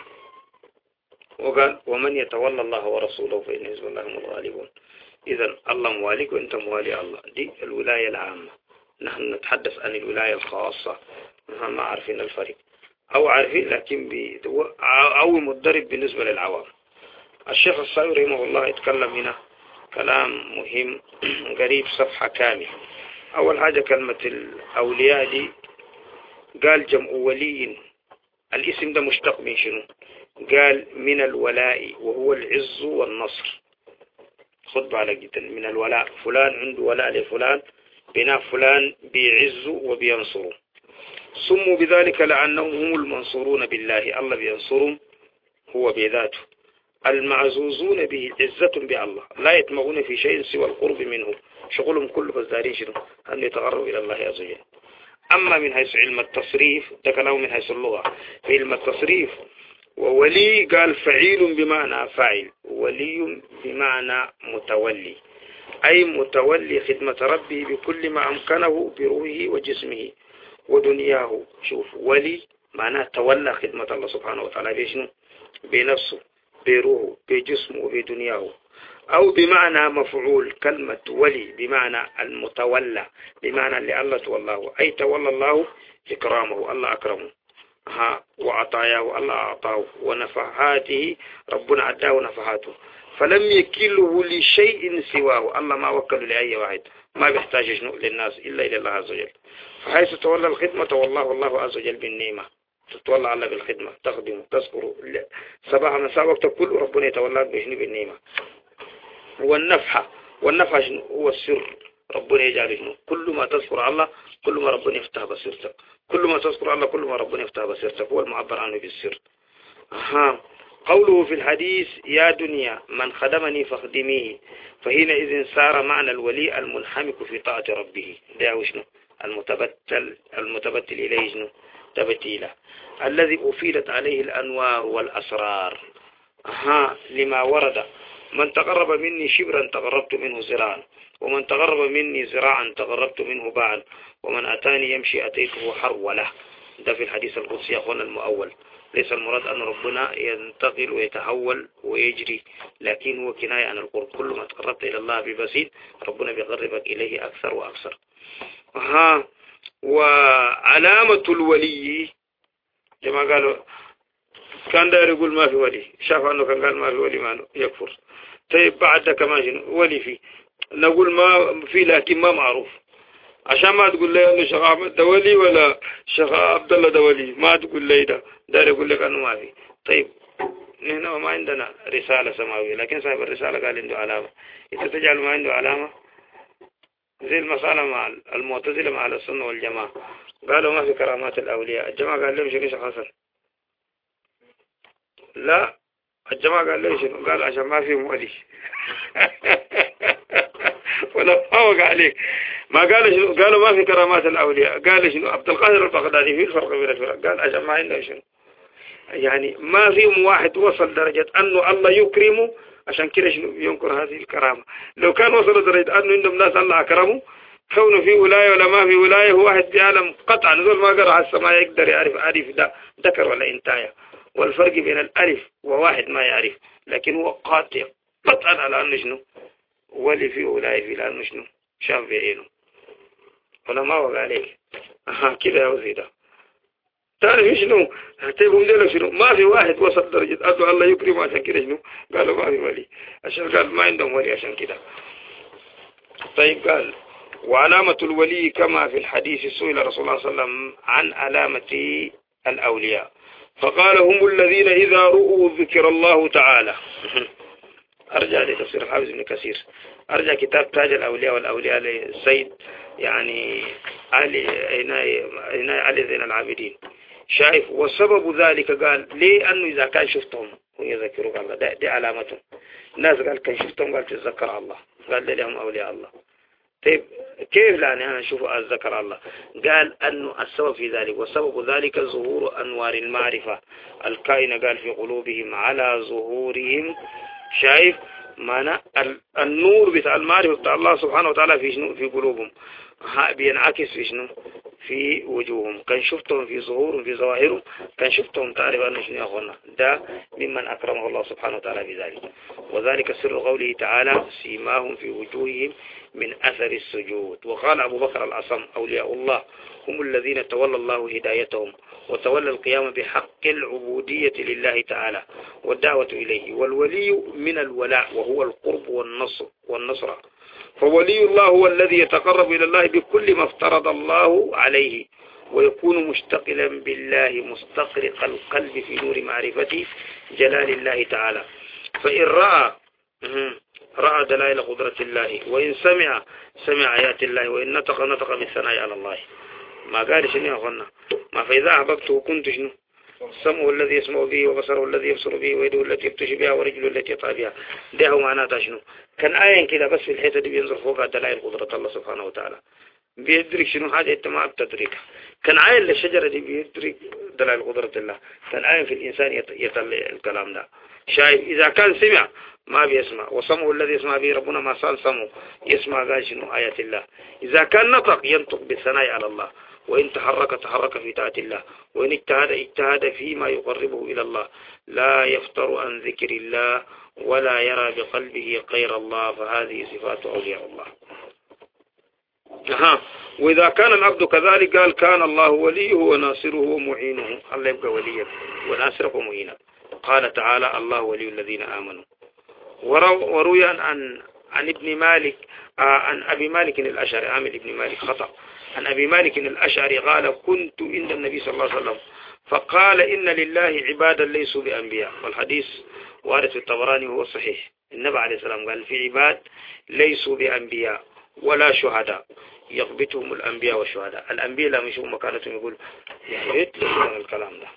وقال ومن يتولى الله ورسوله فإن حزب الله هم الغالبون. إذن الله مواليك وأنت موالي الله. دي الولاية العامة. نحن نتحدث عن الولاية الخاصة، نحن ما عارفين الفرق أو عارفين لكن بي أو مضطرب بالنسبة للعوام. الشيخ الصاوي رحمه الله يتكلم هنا كلام مهم قريب صفحة كاملة. أول حاجة كلمة الأولياء دي قال جمع ولي، الاسم ده مشتق من شنو؟ قال من الولاء وهو العز والنصر. خد بالك جدا من الولاء، فلان عنده ولاء لفلان بناء فلان بيعزوا وبينصروا. سموا بذلك لأنهم هم المنصورون بالله، الله بينصرهم هو بذاته. المعزوزون به عزة بالله، لا يطمعون في شيء سوى القرب منه، شغلهم كله بس دارين شنو؟ أن يتقربوا إلى الله عز وجل. أما من حيث علم التصريف ده كلام من حيث اللغة. في علم التصريف وولي قال فعيل بمعنى فاعل، ولي بمعنى متولي، أي متولي خدمة ربه بكل ما أمكنه بروحه وجسمه ودنياه. شوف ولي معناه تولى خدمة الله سبحانه وتعالى بشنو؟ بنفسه بروحه بجسمه وبدنياه. أو بمعنى مفعول كلمة ولي بمعنى المتولى، بمعنى اللي الله تولاه، أي تولى الله إكرامه، الله أكرمه ها وعطاياه، الله أعطاه، ونفحاته ربنا عداه نفحاته، فلم يكله لشيء سواه، الله ما وكله لأي واحد، ما بيحتاج شنو للناس إلا إلى الله عز وجل. فحيث تولى الخدمة والله الله عز وجل بالنعمة، تتولى الله بالخدمة، تخدم تذكر صباح مساء وقت كله ربنا يتولاك بشنو؟ بالنعمة. والنفحة، والنفحة شنو؟ هو السر، ربنا يجعل شنو؟ كل ما تذكر الله كل ما ربنا يفتح بصيرتك، كل ما تذكر الله كل ما ربنا يفتح بصيرتك، هو المعبر عنه بالسر. أها. قوله في الحديث يا دنيا من خدمني فخدميه، فحينئذ صار معنى الولي المنحمك في طاعة ربه، ده شنو؟ المتبتل المتبتل إليه شنو؟ تبتيله، الذي أفيدت عليه الأنوار والأسرار. أها. لما ورد من تقرب مني شبرا تقربت منه زراعا، ومن تقرب مني زراعا تقربت منه باعا، ومن أتاني يمشي أتيته حروله. ده في الحديث القدسي يا أخوانا المؤول. ليس المراد أن ربنا ينتقل ويتحول ويجري، لكن هو كناية عن القرب. كل ما تقربت إلى الله ببسيط ربنا بيقربك إليه أكثر وأكثر. ها. وعلامة الولي جماعة قالوا كان داير يقول ما في ولي، شاف أنه كان قال ما في ولي ما يكفر. طيب بعد كمان شنو؟ ولي فيه، نقول ما في لكن ما معروف، عشان ما تقول لي انه شيخ احمد ده ولي ولا شيخ عبد الله ده ولي، ما تقول لي ده داير يقول لك انه ما في. طيب هنا ما عندنا رسالة سماوية، لكن صاحب الرسالة قال عنده علامة. إذا تجعل ما عنده علامة زي المسألة مع المعتزلة مع السنة والجماعة، قالوا ما في كرامات الأولياء. الجماعة قال لهم شنو شيخ حسن؟ لا، الجماعة قال لهم شنو؟ قال عشان ما فيهم ولي. ولا فوق عليك ما قال شنو؟ قالوا ما في كرامات الأولياء. قال شنو؟ عبد القادر البغدادي في الفرق بين الفرق، قال عشان ما عنده شنو، يعني ما فيهم واحد وصل درجة أنه الله يكرمه عشان كده شنو ينكر هذه الكرامة. لو كان وصل درجة أنه عندهم ناس الله أكرمه، كونه في ولاية ولا ما في ولاية، هو واحد بيعلم قطعا نزول ما قرأ على السماء يقدر يعرف ألف ده ذكر ولا إنتاية، والفرق بين الألف وواحد ما يعرف، لكن هو قاطع قطعا على أنه شنو ولي في ولاية في لأنه شنو شاف بعينه. ولا ما وقع عليك أها كده يا وزيدا تعرف شنو؟ هتبهم ديلا شنو؟ ما في واحد وصل درجة أدو الله يكرم عشان كده شنو؟ قالوا ما في ولي، عشان قال ما عندهم ولي عشان كده. طيب قال وعلامة الولي كما في الحديث سئل رسول الله صلى الله عليه وسلم عن علامة الأولياء فقال هم الذين إذا رؤوا ذكر الله تعالى. أرجع لتفسير الحافظ ابن كثير، أرجع كتاب تاج الأولياء والأولياء للسيد يعني علي عناية علي زين العابدين. شايف وسبب ذلك قال ليه؟ أنه إذا كان شفتهم ويذكروا الله ده دي علامتهم. الناس قال كان شفتهم قال تتذكر الله، قال لهم أولياء الله. طيب كيف لا أنا أشوف ذكر الله قال أنه السبب في ذلك وسبب ذلك ظهور أنوار المعرفة الكائنة قال في قلوبهم على ظهورهم شايف معنى النور بتاع المعرفة بتاع الله سبحانه وتعالى في شنو في قلوبهم بينعكس في شنو في وجوههم كان شفتهم في ظهورهم في ظواهرهم كان شفتهم تعرف أن شنو يا أخوانا ده ممن أكرمه الله سبحانه وتعالى بذلك وذلك سر قوله تعالى سيماهم في وجوههم من أثر السجود وقال أبو بكر الأصم أولياء الله هم الذين تولى الله هدايتهم وتولى القيام بحق العبودية لله تعالى والدعوة إليه والولي من الولاء وهو القرب والنصر والنصر فولي الله هو الذي يتقرب إلى الله بكل ما افترض الله عليه ويكون مشتغلا بالله مستغرق القلب في نور معرفة جلال الله تعالى فإن رأى رأى دلائل قدرة الله وإن سمع سمع آيات الله وإن نطق نطق بالثناء على الله ما قال شنو يا أخوانا ما فإذا أحببته كنت شنو سمعه الذي يسمع به وبصره الذي يبصر به ويده التي يبطش بها ورجله التي يطع بها ده هو معناتها شنو كان آية كده بس في الحتة دي بينظر فوق دلائل قدرة الله سبحانه وتعالى بيدرك شنو حاجة انت ما بتدركها كان آية للشجرة دي بيدرك دلائل قدرة الله كان آية في الإنسان يطلع الكلام ده شايف إذا كان سمع ما بيسمع وسمعه الذي يسمع به ربنا ما صال سمعه يسمع قال شنو آيات الله إذا كان نطق ينطق بالثناء على الله وإن تحرك تحرك في طاعة الله وإن اجتهد اجتهد فيما يقربه إلى الله لا يفتر عن ذكر الله ولا يرى بقلبه غير الله فهذه صفات أولياء الله أها وإذا كان العبد كذلك قال كان الله وليه وناصره ومعينه الله يبقى وليه وناصره ومعينه قال تعالى الله ولي الذين آمنوا وروي عن عن ابن مالك عن أبي مالك الأشعري عامل ابن مالك خطأ عن أبي مالك الأشعري قال كنت عند النبي صلى الله عليه وسلم فقال إن لله عبادا ليسوا بأنبياء والحديث وارد في الطبراني وهو صحيح النبي عليه السلام قال في عباد ليسوا بأنبياء ولا شهداء يغبطهم الأنبياء والشهداء الأنبياء لما يشوفوا مكانتهم يقول يا ريت لسنا الكلام ده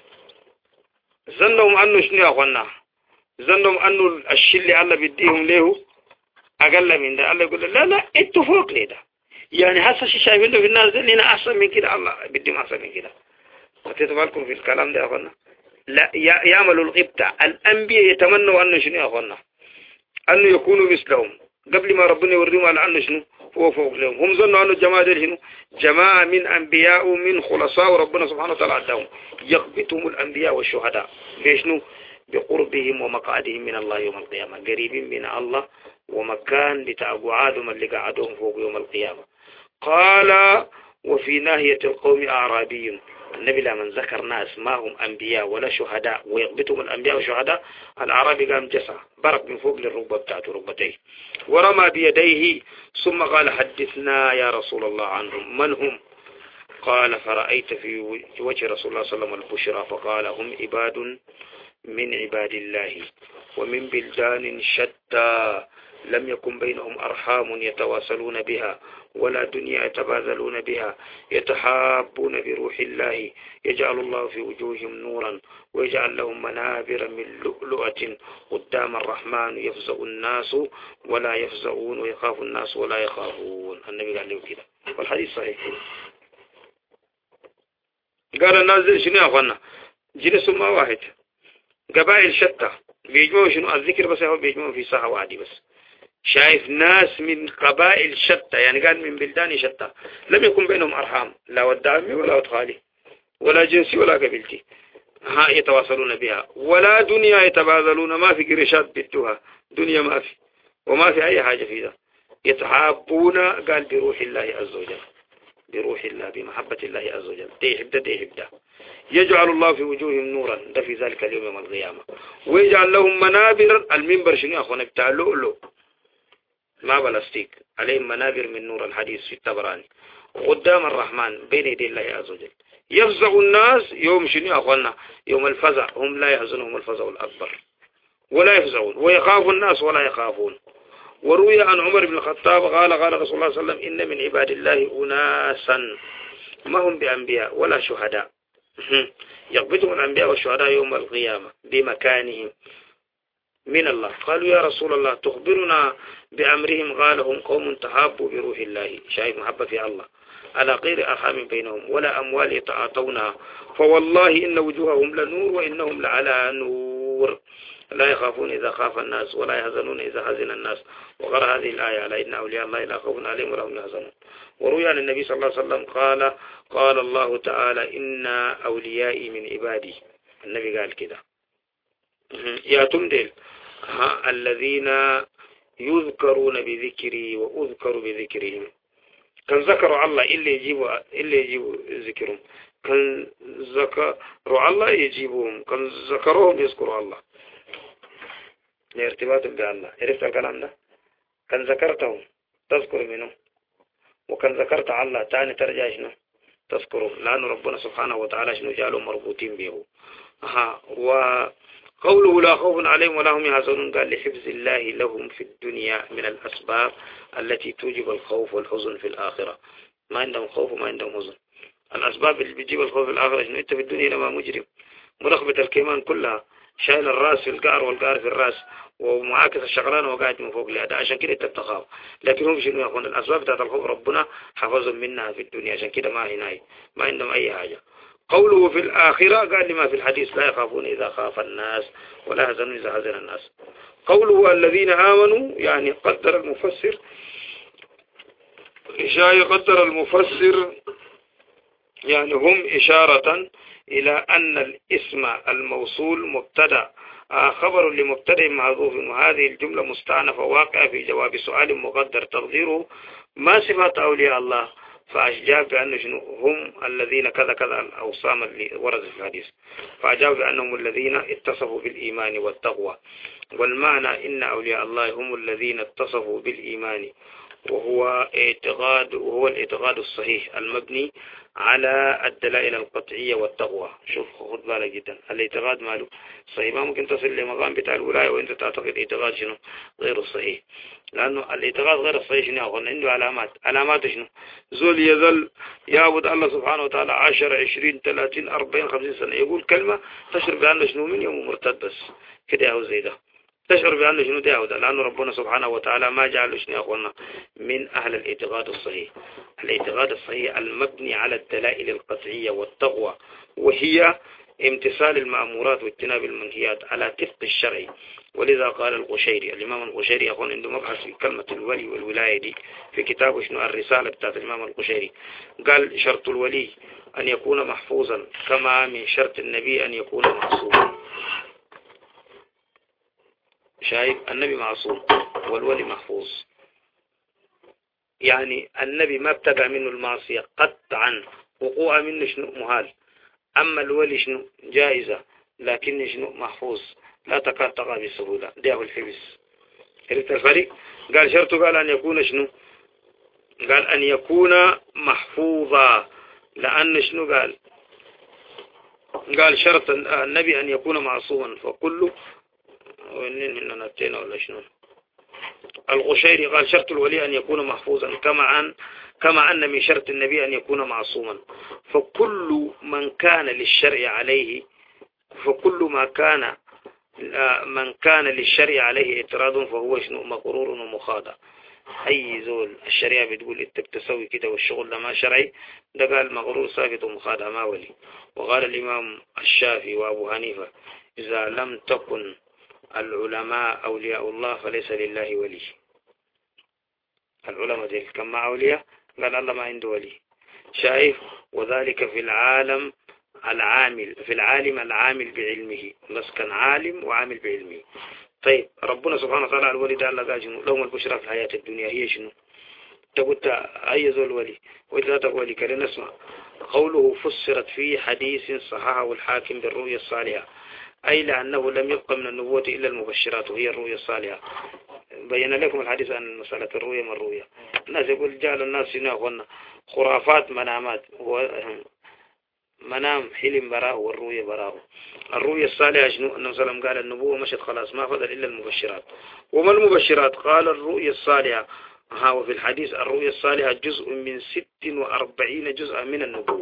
ظنهم أنه شنو يا أخوانا ظنهم أنه الشيء اللي الله بديهم له أقل من ده الله يقول لا لا انتوا فوق ليه ده يعني هسه شايفينه في الناس ده لنا أحسن من كده الله بديهم أحسن من كده فتتبالكم في الكلام ده يا أخوانا لا يعملوا الغبطة الأنبياء يتمنوا أنه شنو يا أخوانا أنه يكونوا مثلهم قبل ما ربنا يوريهم على أنه شنو هو فوق لهم هم ظنوا أنه الجماعة دي شنو جماعة من أنبياء ومن خلصاء وربنا سبحانه وتعالى عدهم يغبطهم الأنبياء والشهداء بشنو بقربهم ومقعدهم من الله يوم القيامة قريبين من الله ومكان بتأبعادهم اللي قعدهم فوق يوم القيامة قال وفي ناهية القوم أعرابي النبي لمن ذكرنا اسماهم أنبياء ولا شهداء ويغبطهم الأنبياء والشهداء الأعرابي قام جسع برك من فوق للركبة بتاعته ركبتيه ورمى بيديه ثم قال حدثنا يا رسول الله عنهم من هم قال فرأيت في وجه رسول الله صلى الله عليه وسلم البشرى فقال هم عباد من عباد الله ومن بلدان شتى لم يكن بينهم أرحام يتواصلون بها ولا دنيا يتباذلون بها يتحابون بروح الله يجعل الله في وجوههم نورا ويجعل لهم منابر من لؤلؤة قدام الرحمن يفزع الناس ولا يفزعون ويخاف الناس ولا يخافون النبي قال له كده والحديث صحيح قال الناس شنو يا أخوانا جنس ما واحد قبائل شتى بيجمعوا شنو الذكر بس هو بيجمعوا في ساحة واحدة بس شايف ناس من قبائل شتى يعني قال من بلدان شتى لم يكن بينهم أرحام لا ودامي ولا ودخالي ولا جنسي ولا قبيلتي ها يتواصلون بها ولا دنيا يتبادلون ما في قرشات بدوها دنيا ما في وما في أي حاجة في ذا يتحابون قال بروح الله عز وجل بروح الله بمحبة الله عز وجل تيحب ده تيحب ده يجعل الله في وجوههم نورا ده في ذلك اليوم يوم القيامة ويجعل لهم منابر المنبر شنو يا أخوانا بتاع لؤلؤ ما بلاستيك عليهم منابر من نور الحديث في الطبراني قدام الرحمن بين يدي الله عز وجل يفزع الناس يوم شنو يا أخوانا يوم الفزع هم لا يحزنهم الفزع الأكبر ولا يفزعون ويخاف الناس ولا يخافون وروي عن عمر بن الخطاب قال قال رسول الله صلى الله عليه وسلم إن من عباد الله أناسا ما هم بأنبياء ولا شهداء يقبضهم الأنبياء والشهداء يوم القيامة بمكانهم من الله. قالوا يا رسول الله تخبرنا بأمرهم؟ قال هم قوم تحابوا بروح الله، شايف محبة في الله، على غير أرحام بينهم ولا أموال يتعاطونها، فوالله إن وجوههم لنور وإنهم لعلى نور، لا يخافون إذا خاف الناس ولا يحزنون إذا حزن الناس. وقرأ هذه الآية على إن أولياء الله لا خوف عليهم ولا هم يحزنون. وروي عن النبي صلى الله عليه وسلم قال قال الله تعالى إن أوليائي من عبادي، النبي قال كده يا تمدل الذين يذكرون بذكري وأذكر بذكرهم. كان ذكروا الله إلا يجيبوا إلا يجيبوا ذكرهم، كان ذكروا الله يجيبوهم، كان ذكروهم يذكروا الله لارتباط بالله. عرفت الكلام ده؟ كان ذكرتهم تذكر منه، وكان ذكرت الله تاني ترجع شنو تذكره، لأن ربنا سبحانه وتعالى شنو جعلهم مربوطين به. ها وقوله لا خوف عليهم ولا هم يحزنون قال لحفظ الله لهم في الدنيا من الأسباب التي توجب الخوف والحزن في الآخرة. ما عندهم خوف وما عندهم حزن. الأسباب اللي بتجيب الخوف في الآخرة شنو؟ أنت في الدنيا لما مجرم مرخبة الكيمان كلها شايل الراس في القار والقار في الراس ومعاكس الشغلانة وقاعد من فوق لهذا، عشان كده انت بتخاف. لكن هم شنو يا اخوان؟ الاسباب بتاعت الخوف ربنا حفظهم منها في الدنيا، عشان كده ما هناي ما عندهم اي حاجة. قوله في الآخرة قال لما في الحديث لا يخافون إذا خاف الناس ولا يحزنون إذا حزن الناس. قوله الذين آمنوا يعني قدر المفسر إشارة قدر المفسر يعني هم إشارة إلى أن الاسم الموصول مبتدأ خبر لمبتدأ معذوف، وهذه الجملة مستأنفة واقعة في جواب سؤال مقدر تقديره ما صفات أولياء الله، فأجاب بأنه شنو هم الذين كذا كذا الأوصام اللي ورد في الحديث، فأجاب بأنهم الذين اتصفوا بالإيمان والتقوى. والمعنى إن أولياء الله هم الذين اتصفوا بالإيمان وهو اعتقاد وهو الاعتقاد الصحيح المبني على الدلائل القطعية والتقوى. شوف خد بالك جدا، الاعتقاد ماله صحيح، ما ممكن تصل لمقام بتاع الولاية وانت تعتقد اعتقاد شنو غير الصحيح، لأنه الاعتقاد غير الصحيح شنو يقول عنده علامات. علامات شنو؟ زول يظل يعبد الله سبحانه وتعالى عشر عشرين ثلاثين أربعين خمسين سنة، يقول كلمة تشعر بأنه شنو من يوم مرتد بس كده أو زي ده، تشعر بأنه شنو ده ده، لأنه ربنا سبحانه وتعالى ما جعله شنو يا أخوانا من أهل الاعتقاد الصحيح. الاعتقاد الصحيح المبني على الدلائل القطعية والتقوى، وهي امتثال المأمورات واجتناب المنهيات على طبق الشرع. ولذا قال القشيري، الإمام القشيري يقول عنده مبحث في كلمة الولي والولاية دي في كتابه شنو الرسالة بتاعت الإمام القشيري، قال شرط الولي أن يكون محفوظا كما من شرط النبي أن يكون معصوما. شايف؟ النبي معصوم والولي محفوظ، يعني النبي ما ابتدع منه المعصية قطعا، وقوع منه شنو محال، أما الولي شنو جائزة لكن شنو محفوظ لا تكاد تقع بسهولة، ده الحبس. عرفت الفريق؟ قال شرطه قال أن يكون شنو؟ قال أن يكون محفوظا، لأن شنو قال؟ قال شرط النبي أن يكون معصوما، فكله وإننا نتينا ولا شنو. القشيري قال شرط الولي أن يكون محفوظا كما أن كما أن من شرط النبي أن يكون معصوما، فكل من كان للشرع عليه فكل ما كان من كان للشرع عليه اعتراض فهو شنو مقرور ومخاضع. أي زول الشريعة بتقول انت بتسوي كده والشغل ده ما شرعي، ده قال مغرور ساكت ومخاضع ما ولي. وقال الإمام الشافعي وأبو حنيفة إذا لم تكن العلماء أولياء الله فليس لله ولي. العلماء دي كما أولياء قال الله ما عنده ولي. شايف؟ وذلك في العالم العامل في العالم العامل بعلمه، بس كان عالم وعامل بعلمه. طيب ربنا سبحانه وتعالى الولي ده الله قال شنو لهم البشرى في الحياة الدنيا هي شنو؟ تقول أي زول ولي وإذا تقول ولي كلنا نسمع. قوله فسرت في حديث صححه الحاكم بالرؤيا الصالحة، أي لأنه لم يبقى من النبوة إلا المبشرات وهي الرؤيا الصالحة. بين لكم الحديث عن مسألة الرؤيا من الرؤيا. الناس يقول جعل الناس هنا خرافات منامات، منام حلم براه والرؤيا براه. الرؤيا الصالحة شنو؟ النبي صلى الله عليه وسلم قال النبوة مشت خلاص ما فضل إلا المبشرات. وما المبشرات؟ قال الرؤيا الصالحة ها وفي الحديث الرؤيا الصالحة جزء من ست وأربعين جزءا من النبوة.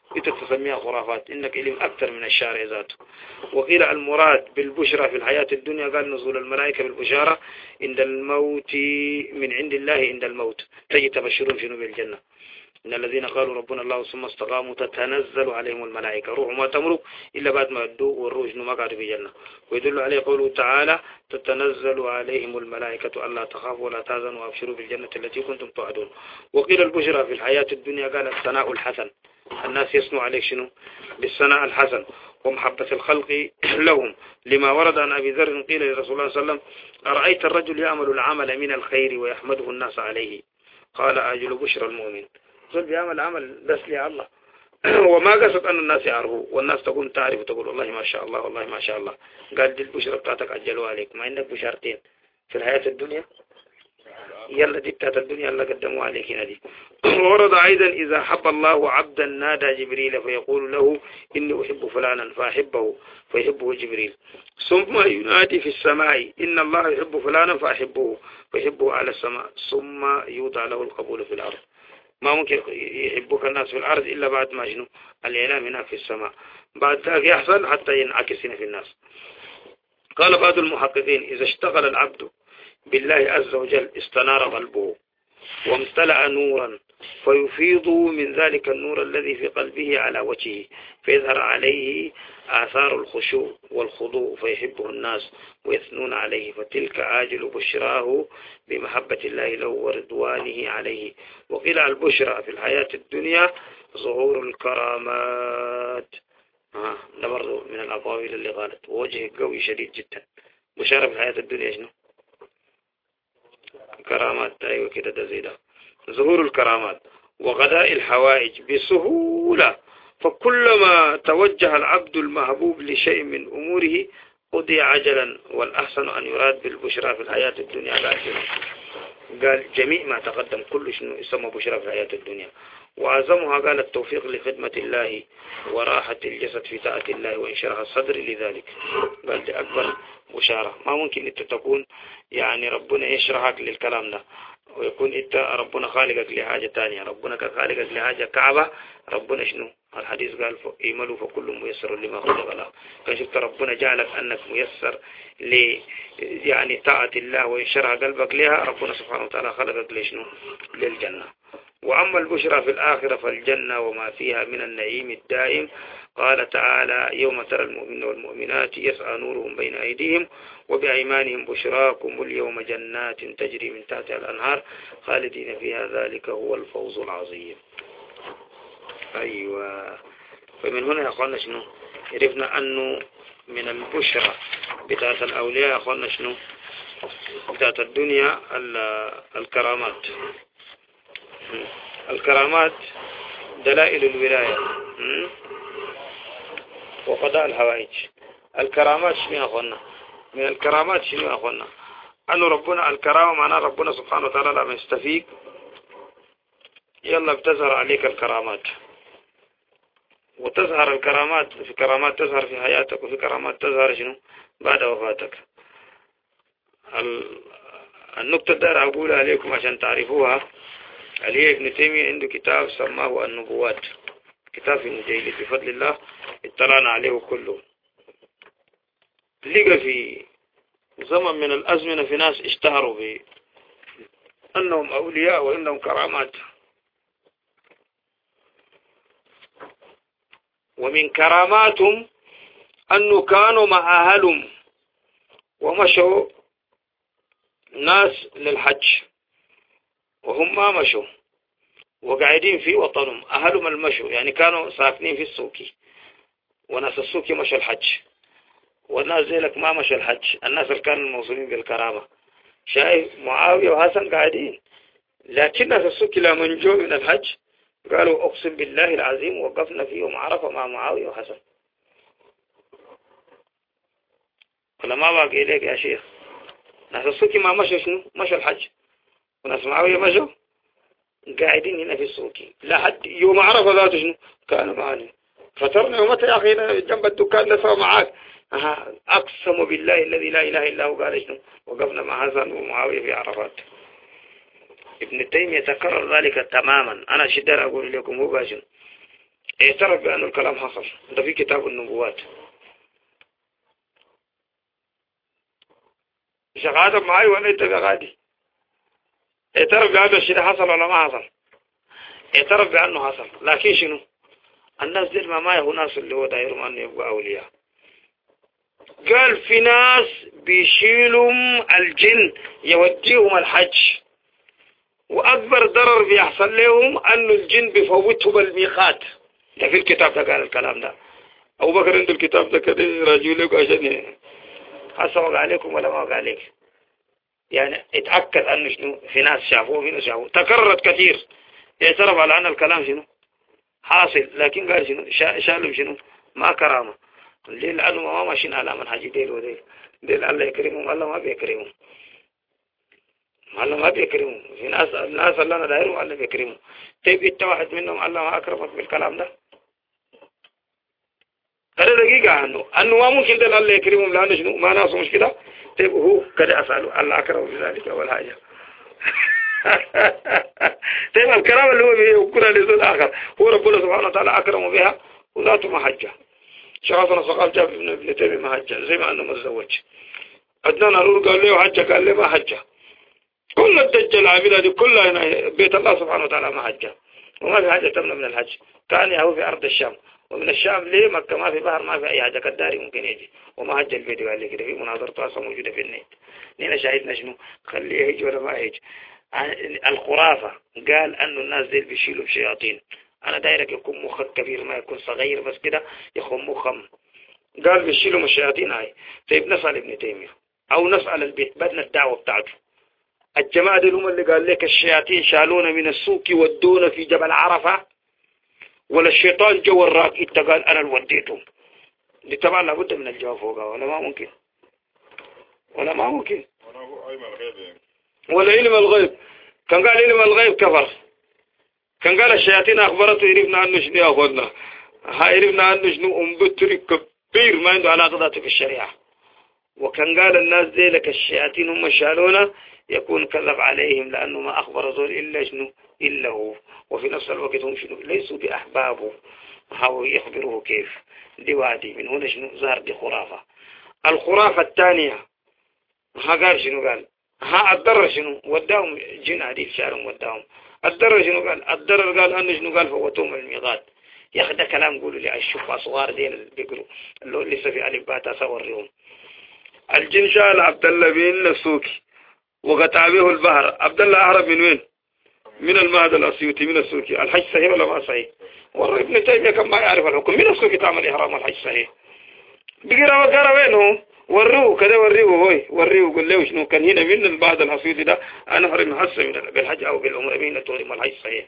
أنت تسميها خرافات، إنك علم أكثر من الشارع ذاته. وقيل المراد بالبشرى في الحياة الدنيا قال نزول الملائكة بالبشارة عند الموت من عند الله عند الموت، تجي تبشرون شنو بالجنة. إن الذين قالوا ربنا الله ثم استقاموا تتنزل عليهم الملائكة روح ما تمروا إلا بعد ما أدوا والروح ما قعدوا في الجنة. ويدل عليه قوله تعالى تتنزل عليهم الملائكة ألا تخافوا ولا تحزنوا وأبشروا بالجنة التي كنتم توعدون. وقيل البشرى في الحياة الدنيا قال الثناء الحسن، الناس يثنوا عليك شنو بالثناء الحسن ومحبة الخلق لهم، لما ورد عن أبي ذر قيل لرسول الله صلى الله عليه وسلم أرأيت الرجل يعمل العمل من الخير ويحمده الناس عليه قال أجل بشرى المؤمن، قل بيعمل عمل بس لي الله وما قصد أن الناس يعرفوا والناس تقول تعرف وتقول والله ما شاء الله والله ما شاء الله. قال دي البشرى بتاعتك أجلوا عليك، ما عندك بشارتين في الحياة الدنيا يلا دي بتاعت الدنيا اللي قدموا عليك هنا دي. ورد أيضا إذا حب الله عبدا نادى جبريل فيقول له إني أحب فلانا فأحبه فيحبه جبريل، ثم ينادي في السماء إن الله يحب فلانا فأحبه فيحبه على السماء، ثم يوضع له القبول في الأرض. ما ممكن يحبك الناس في الأرض إلا بعد ما جنوا الإعلام هناك في السماء، بعد ذلك يحصل حتى ينعكس هنا في الناس. قال بعض المحققين إذا اشتغل العبد بالله عز وجل استنار قلبه وامتلأ نورا فيفيض من ذلك النور الذي في قلبه على وجهه فيظهر عليه آثار الخشوع والخضوع فيحبه الناس ويثنون عليه، فتلك آجل بشراه بمحبة الله له ورضوانه عليه. وقيل البشرى في الحياة الدنيا ظهور الكرامات، آه ده برضو من الأقاويل اللي قالت ووجه قوي شديد جدا. بشارة في الحياة الدنيا شنو؟ كرامات، أيوة كده ده زي ده ظهور الكرامات وغداء الحوائج بسهولة، فكلما توجه العبد المحبوب لشيء من أموره قضي عجلا، والأحسن أن يراد بالبشرى في الحياة الدنيا. قال, قال جميع ما تقدم كل شنو يسمى بشرى في الحياة الدنيا، وأعظمها قال التوفيق لخدمة الله وراحة الجسد في طاعة الله وإنشراح الصدر لذلك. قال دي أكبر بشارة. ما ممكن أنت تكون يعني ربنا يشرحك للكلام ده ويكون أنت ربنا خالقك لحاجة تانية، ربنا خالقك لحاجة كعبة، ربنا شنو الحديث قال إيملوا فكل ميسر لما خلق له. كان شفت ربنا جعلك أنك ميسر ل يعني طاعة الله وينشرح قلبك لها، ربنا سبحانه وتعالى خلقك لشنو للجنة. وأما البشرى في الآخرة فالجنة وما فيها من النعيم الدائم. قال تعالى يوم ترى المؤمنين والمؤمنات يسعى نورهم بين أيديهم وبأيمانهم بشراكم اليوم جنات تجري من تحتها الأنهار خالدين فيها ذلك هو الفوز العظيم. أيوة، فمن هنا يا أخوانا شنو عرفنا أنه من البشرى بتاعت الأولياء يا أخوانا شنو بتاعت الدنيا الكرامات. الكرامات دلائل الولاية وقضاء الحوائج. الكرامات شنو يا أخوانا؟ من الكرامات شنو يا أخوانا؟ أنه ربنا الكرامة معناه ربنا سبحانه وتعالى لما يستفيق يلا بتظهر عليك الكرامات، وتظهر الكرامات في كرامات تظهر في حياتك وفي كرامات تظهر شنو بعد وفاتك. النقطة دار أقولها عليكم عشان تعرفوها. علي ابن تيمية عنده كتاب سماه النبوات، كتاب جيد بفضل الله اطلعنا عليه كله. لقى في زمن من الأزمنة في ناس اشتهروا بأنهم أولياء وإنهم كرامات، ومن كراماتهم أنه كانوا مع أهلهم ومشوا ناس للحج وهم ما مشوا وقاعدين في وطنهم، أهلهم المشوا يعني كانوا ساكنين في السوكي وناس السوكي مشوا الحج، والناس زي لك ما مشوا الحج، الناس اللي كانوا الموصولين بالكرامة. شايف معاوية وحسن قاعدين، لكن ناس السوكي لما نجوا من الحج قالوا أقسم بالله العظيم وقفنا فيه ومعرفة مع معاوية وحسن. ولا ما باقي إليك يا شيخ، ناس السوكي ما مشوا شنو مشوا الحج، وناس معاوية مشوا قاعدين هنا في السوكي لحد يوم عرفة ذاته شنو كانوا معنا. فترنا ومتى يا أخي جنب الدكان نسوا معاك، أها أقسم بالله الذي لا إله إلا هو قال شنو وقفنا مع حسن ومعاوية في عرفات. ابن تيمية تكرر ذلك تماما. أنا شدر أقول لكم هو باشن اعترف بأن الكلام حصل. ده في كتاب النبوات. شغادة معي ولا انت غادي؟ اعترف بأن الشيء حصل ولا ما حصل؟ اعترف بأنه حصل. لكن شنو الناس دي ما ما هو ناس اللي هو دايرهم أن يبقوا أولياء. قال في ناس بيشيلوا الجن يوديهم الحج، وأكبر ضرر بيحصل لهم أنه الجن بيفوتهم الميقات. ده في الكتاب ده قال الكلام ده. أبو بكر عنده الكتاب ده كده راجعوا لك عشان حسب وقع عليكم ولا ما وقع عليك، يعني اتأكد أنه شنو في ناس شافوه في ناس شافوه. تكررت كثير يعترف على أن الكلام شنو حاصل، لكن قال شنو شالهم شنو ما كرامة. ليه؟ لأنه ما ماشيين على منهج ديل وديل ديل. الله يكرمهم، الله ما بيكرمهم، الله ما بيكرمهم. في ناس الناس اللي أنا دايرهم الله بيكرمهم. طيب انت واحد منهم الله ما أكرمك بالكلام ده؟ هذا دقيقة عنه أنه ما ممكن دل الله يكرمهم لأنه شنو ما ناس مش كده. طيب هو كده أسأله الله أكرمه بذلك أول حاجة. طيب الكلام اللي هو بيقول لزول آخر هو ربنا سبحانه وتعالى أكرمه بها وذاته ما حجة. شغفنا سقال جاب ابن ابن تيمية ما حجة زي ما أنه متزوج. عدنان هارون قال له حجة، قال له ما حجة. كل الدجة العابدة دي كلها هنا بيت الله سبحانه وتعالى ما حجة، وما في حاجة تمنع من الحج. كان يهو في أرض الشام، ومن الشام ليه مكة ما في بحر ما في أي حاجة، كالداري ممكن يجي وما حج البيت. قال لي كده في مناظرة أصلا موجودة في النت. نحن شاهدنا شنو خليه يجي ولا ما يجي. الخرافة قال أنه الناس دي بيشيلوا بشياطين. أنا دايرك يكون مخك كبير ما يكون صغير بس كده يكون مخم. قال بيشيلوا الشياطين هاي. طيب نسأل ابن تيمية أو نسأل البيت بدنا الدعوة بتاعته. الجماعة دي هم اللي قال لك الشياطين شالونا من السوق ودونا في جبل عرفة، ولا الشيطان جو الراك انت قال أنا اللي وديتهم؟ دي طبعا لابد من الجواب فوقها، ولا ما ممكن؟ ولا ما ممكن؟ ولا علم الغيب. كان قال علم الغيب كفر. كان قال الشياطين أخبرته يريبنا أنه شنو يأخذنا، ها يريبنا أنه شنو أمبتري كبير ما عنده علاقة ذاته في الشريعة. وكان قال الناس دي لك الشياطين هم شالونا يكون كذب عليهم، لأنه ما أخبر ذول إلا شنو إلا هو. وفي نفس الوقت هم شنو ليسوا بأحبابه، هاو يخبروه كيف. دي وادي من هنا شنو ظهر دي خرافة. الخرافة الثانية ها قال شنو قال ها الضرر شنو وداهم جن عديد شارهم وداهم. الضرر شنو قال الضرر قال أنه شنو قال فوتوهم الميقات. يا أخي ده كلام قولوا لي أشوف أصغار دين اللي بيقولوا اللي لسه في ألف بات أصورهم. الجن شال عبد الله بن السوكي وقطع به البحر. عبد الله أهرب من وين؟ من المهد الأسيوطي من السوكي. الحج صحيح ولا ما صحيح؟ والله ابن تيمية كان ما يعرف الحكم. من السوكي تعمل إحرام الحج صحيح؟ بقرا وقرا وين هو؟ وريه كده وريه هوي وريه وقول له شنو كان هنا من المهد الأسيوطي ده أنا هرم حسن بالحج أو بالعمرة من تورم الحج صحيح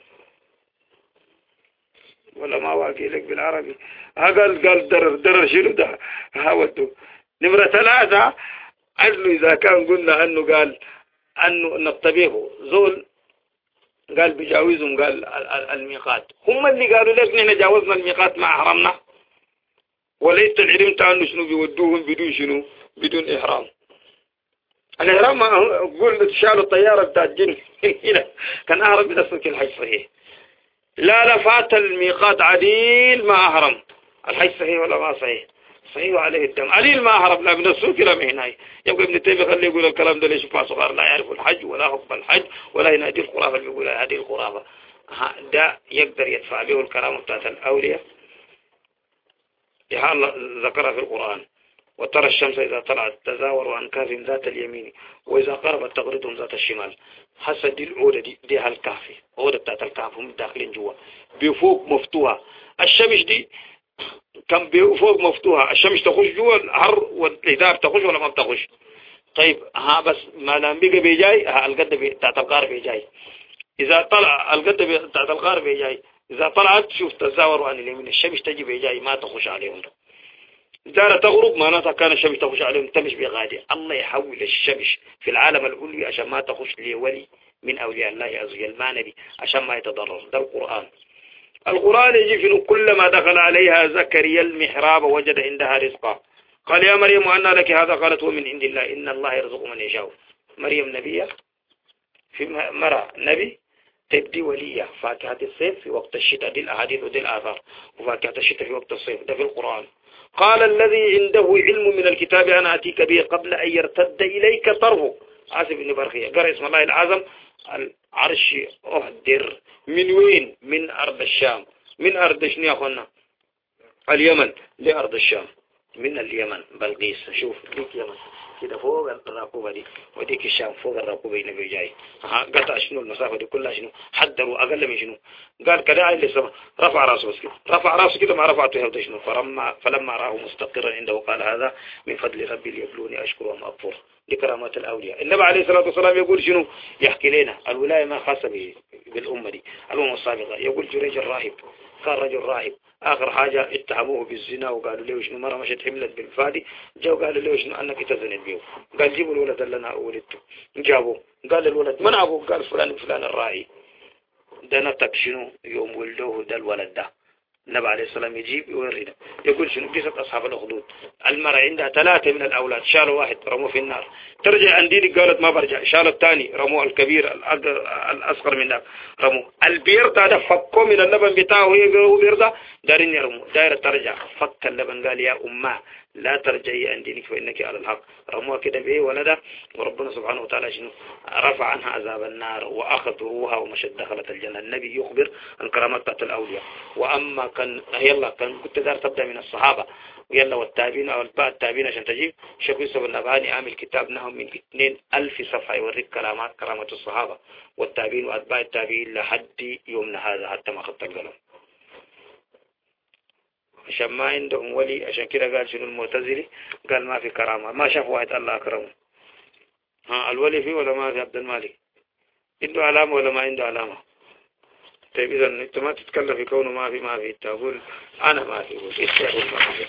ولا ما واقي لك بالعربي. قال قال درر درر شنو ده هاودوا. نمرة ثلاثة قال له إذا كان قلنا أنه قال أنه نطبيه زول قال بيجاوزهم قال الميقات. هم اللي قالوا لك نحن جاوزنا الميقات مع إحرامنا، وليس العلم أنه شنو بيودوهم بدون شنو بدون إحرام. الإحرام ما قول شالوا الطيارة بتاع الجن هنا كان أهرب من السوق الحج صحيح. لا لا فات الميقات عديل ما أهرم. الحج صحيح ولا ما صحيح؟ صحيح عليه الدم. عليل ما هرب لا من السوق لا من هناي. يبقى ابن تيمية خليه يقول الكلام ده ليش فا صغار لا يعرف الحج ولا حب الحج ولا ينادي الخرافة اللي بيقول هذه الخرافة. ده يقدر يدفع به الكلام بتاعت الأولياء. يا الله ذكرها في القرآن وترى الشمس إذا طلعت تزاور عن كهف ذات اليمين وإذا قربت تغرضهم ذات الشمال. حسن دي العودة دي دي هالكهف عودة بتاعت الكهف هم داخلين جوا بفوق مفتوحة. الشمس دي كان فوق مفتوحة. الشمس تخش جوا الحر والإذاب تخش ولا ما بتخش؟ طيب ها بس ما لام بيجي بيجاي ها القدة بتاعت الغار بيجاي. إذا طلع القدة بتاعت الغار بيجاي. إذا طلعت شوف تزاوروا عن اليمين الشمس تجي بيجاي ما تخش عليهم. إذا تغرب معناتها كان الشمس تخش عليهم تمش بغادي. الله يحول الشمس في العالم العلوي عشان ما تخش لولي من أولياء الله عز وجل ما نبي عشان ما يتضرر. ده القرآن. القرآن يجي في كلما دخل عليها زكريا المحراب وجد عندها رزقا قال يا مريم أنى لك هذا قالت هو من عند الله إن الله يرزق من يشاء. مريم نبية في مرة نبي. تبدي ولية فاكهة الصيف في وقت الشتاء، دي الأحاديث ودي الآثار، وفاكهة الشتاء في وقت الصيف، ده في القرآن. قال الذي عنده علم من الكتاب أنا أتيك به قبل أن يرتد إليك طرفه. آسف بن برخية قرأ اسم الله الأعظم العرش أهدر من وين؟ من أرض الشام. من أرض شنو يا أخوانا؟ اليمن لأرض الشام، من اليمن بلقيس. شوف ديك يمن كده فوق الرقوبة دي، وديك الشام فوق الرقوبة النبي جاي. ها قطع شنو المسافة دي كلها شنو؟ حدروا أقل من شنو؟ قال كده اللي سما رفع راسه بس كده، رفع راسه كده ما رفعته يهود شنو. فلما فلما راه مستقرا عنده قال هذا من فضل ربي ليبلوني أشكر أم أكفر. دي كرامات الأولياء. النبي عليه الصلاة والسلام يقول شنو؟ يحكي لنا الولاية ما خاصة به بالأمة دي، الأمة السابقة. يقول جريج الراهب كان رجل راهب، آخر حاجة اتهموه بالزنا وقالوا له شنو مرة مشت حملت بالفادي، جو قالوا له شنو أنك تزنت بيه. قال جيبوا الولد اللي أنا ولدته. جابوه قال الولد من أبوه؟ قال فلان فلان الراعي. ده نتك شنو يوم ولدوه ده الولد ده. النبي عليه السلام يجيب يورينا يقول شنو قصة أصحاب الأخدود. المرأة عندها ثلاثة من الأولاد، شالوا واحد رموه في النار، ترجع عن دينك قالت ما برجع، شالوا الثاني رموه، الكبير الأصغر من ذاك رموه. البير هذا فكوا من اللبن بتاعه وهو بيرضى دارين يرموه، داير ترجع فك اللبن قال يا أمه لا ترجعي عن دينك فإنك على الحق. رموها كده بيه ولده، وربنا سبحانه وتعالى شنو رفع عنها عذاب النار وأخذ روحها ومشت دخلت الجنة. النبي يخبر عن كرامات بتاعت الأولياء. وأما كان يلا كان كنت دار تبدأ من الصحابة يلا والتابعين أو الباء التابعين عشان تجيب شيخ يوسف النبهاني عامل كتاب نهم من اثنين ألف صفحة يوريك كرامات كرامات الصحابة والتابعين وأتباع التابعين لحد يومنا هذا حتى ما أخذت القلم. عشان ما عندهم ولي، عشان كده قال شنو المعتزلي قال ما في كرامة، ما شاف واحد الله أكرمه. ها الولي فيه ولا ما في؟ عبد المالك عنده علامة ولا ما عنده علامة؟ طيب إذا أنت ما تتكلم في كونه ما في ما في، تقول أنا ما في، قول إيش يقول ما في.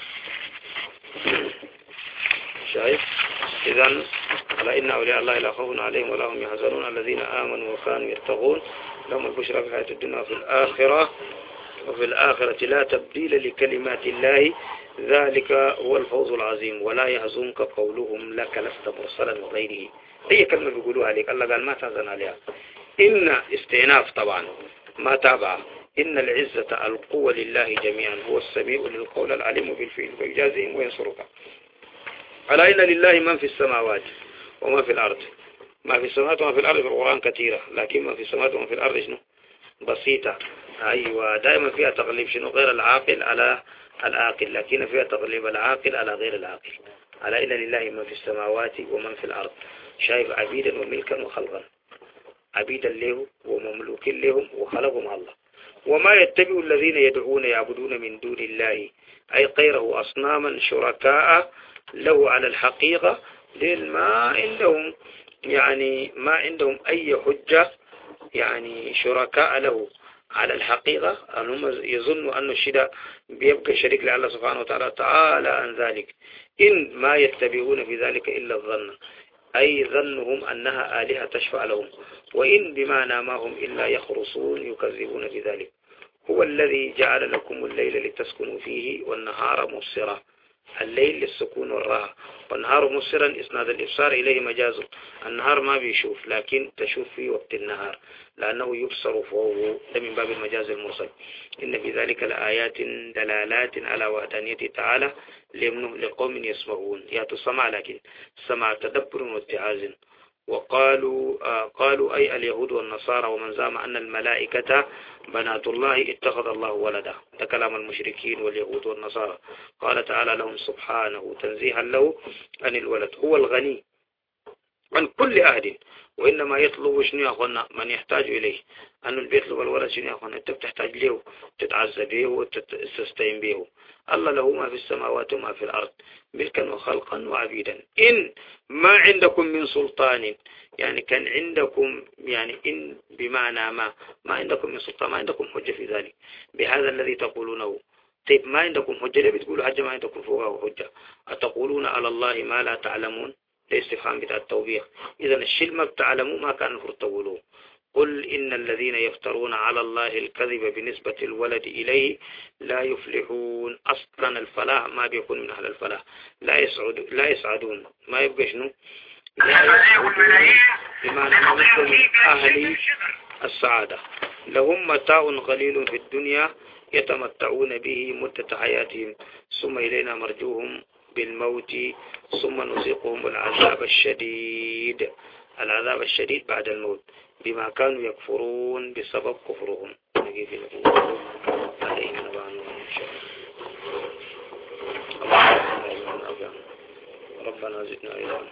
شايف؟ إذا على إن أولياء الله لا خوف عليهم ولا هم يحزنون الذين آمنوا وكانوا يتقون لهم البشرى في الحياة الدنيا وفي الآخرة وفي الآخرة لا تبديل لكلمات الله ذلك هو الفوز العظيم ولا يحزنك قولهم لك لست مرسلا وغيره. هي كلمة بيقولوها عليك الله قال ما تحزن عليها. إن استئناف طبعا ما تابع. إن العزة القوة لله جميعا هو السميع للقول العليم بالفعل ويجازيهم وينصرك. على إن لله من في السماوات وما في الأرض. ما في السماوات وما في الأرض في القرآن كثيرة، لكن ما في السماوات وما في الأرض شنو بسيطة. أيوة دائما فيها تغليب شنو غير العاقل على العاقل، لكن فيها تغليب العاقل على غير العاقل. على إن لله من في السماوات ومن في الأرض. شايف عبيدا وملكا وخلقا، عبيدا له ومملوكين لهم وخلقهم الله. وما يتبع الذين يدعون يعبدون من دون الله أي غيره أصناما شركاء له على الحقيقة ما عندهم يعني ما عندهم أي حجة يعني شركاء له على الحقيقة أنهم يظنوا أن الشيء بيبقى شريك لله سبحانه وتعالى تعالى عن ذلك. إن ما يتبعون في ذلك إلا الظن أي ظنهم أنها آلهة تشفع لهم، وإن بمعنى ما هم إلا يخرصون يكذبون في ذلك. هو الذي جعل لكم الليل لتسكنوا فيه والنهار مبصرا. الليل للسكون والراحة والنهار مبصرا إسناد الإبصار إليه مجاز. النهار ما بيشوف لكن تشوف في وقت النهار لأنه يبصر فوق، ده من باب المجاز المرسل. إن في ذلك لآيات دلالات على وحدانيته تعالى لقوم يسمعون. يأتوا السمع لكن سمع تدبر واتعاز. وقالوا آه قالوا أي اليهود والنصارى ومن زعم أن الملائكة بنات الله اتخذ الله ولدا. ده كلام المشركين واليهود والنصارى. قال تعالى لهم سبحانه تنزيها له عن الولد، هو الغني عن كل أحد، وإنما يطلب شنو يا أخوانا من يحتاج إليه. أن اللي بيطلب الولد شنو يا أخوانا أنت بتحتاج له تتعزى به وتستعين به. الله له ما في السماوات وما في الأرض ملكا وخلقا وعبيدا. إن ما عندكم من سلطان يعني كان عندكم يعني إن بمعنى ما ما عندكم من سلطان، ما عندكم حجة في ذلك بهذا الذي تقولونه. طيب ما عندكم حجة ليه بتقولوا حاجة ما عندكم فوقها حجة؟ أتقولون على الله ما لا تعلمون؟ ده استفهام بتاع التوبيخ. إذا الشيء ما بتعلموا ما كان المفروض تقولوه. قل إن الذين يفترون على الله الكذب بنسبة الولد إليه لا يفلحون. أصلا الفلاح ما بيكون من أهل الفلاح، لا يسعد لا يسعدون ما يبقى شنو لا يسعدون بمعنى ما بيكون من أهل السعادة. لهم متاع قليل في الدنيا يتمتعون به مدة حياتهم ثم إلينا مرجوهم بالموت ثم نذيقهم العذاب الشديد العذاب الشديد بعد الموت بما كانوا يكفرون بسبب كفرهم. ربنا زدنا علما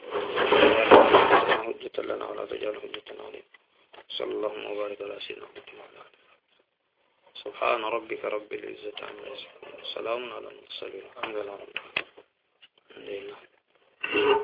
حجة لنا ولا تجعل حجة علينا. صلى الله وبارك على سيدنا محمد وعلى آله. سبحان ربك رب العزة عما يصفون، سلام على المرسلين، الحمد لله رب العالمين.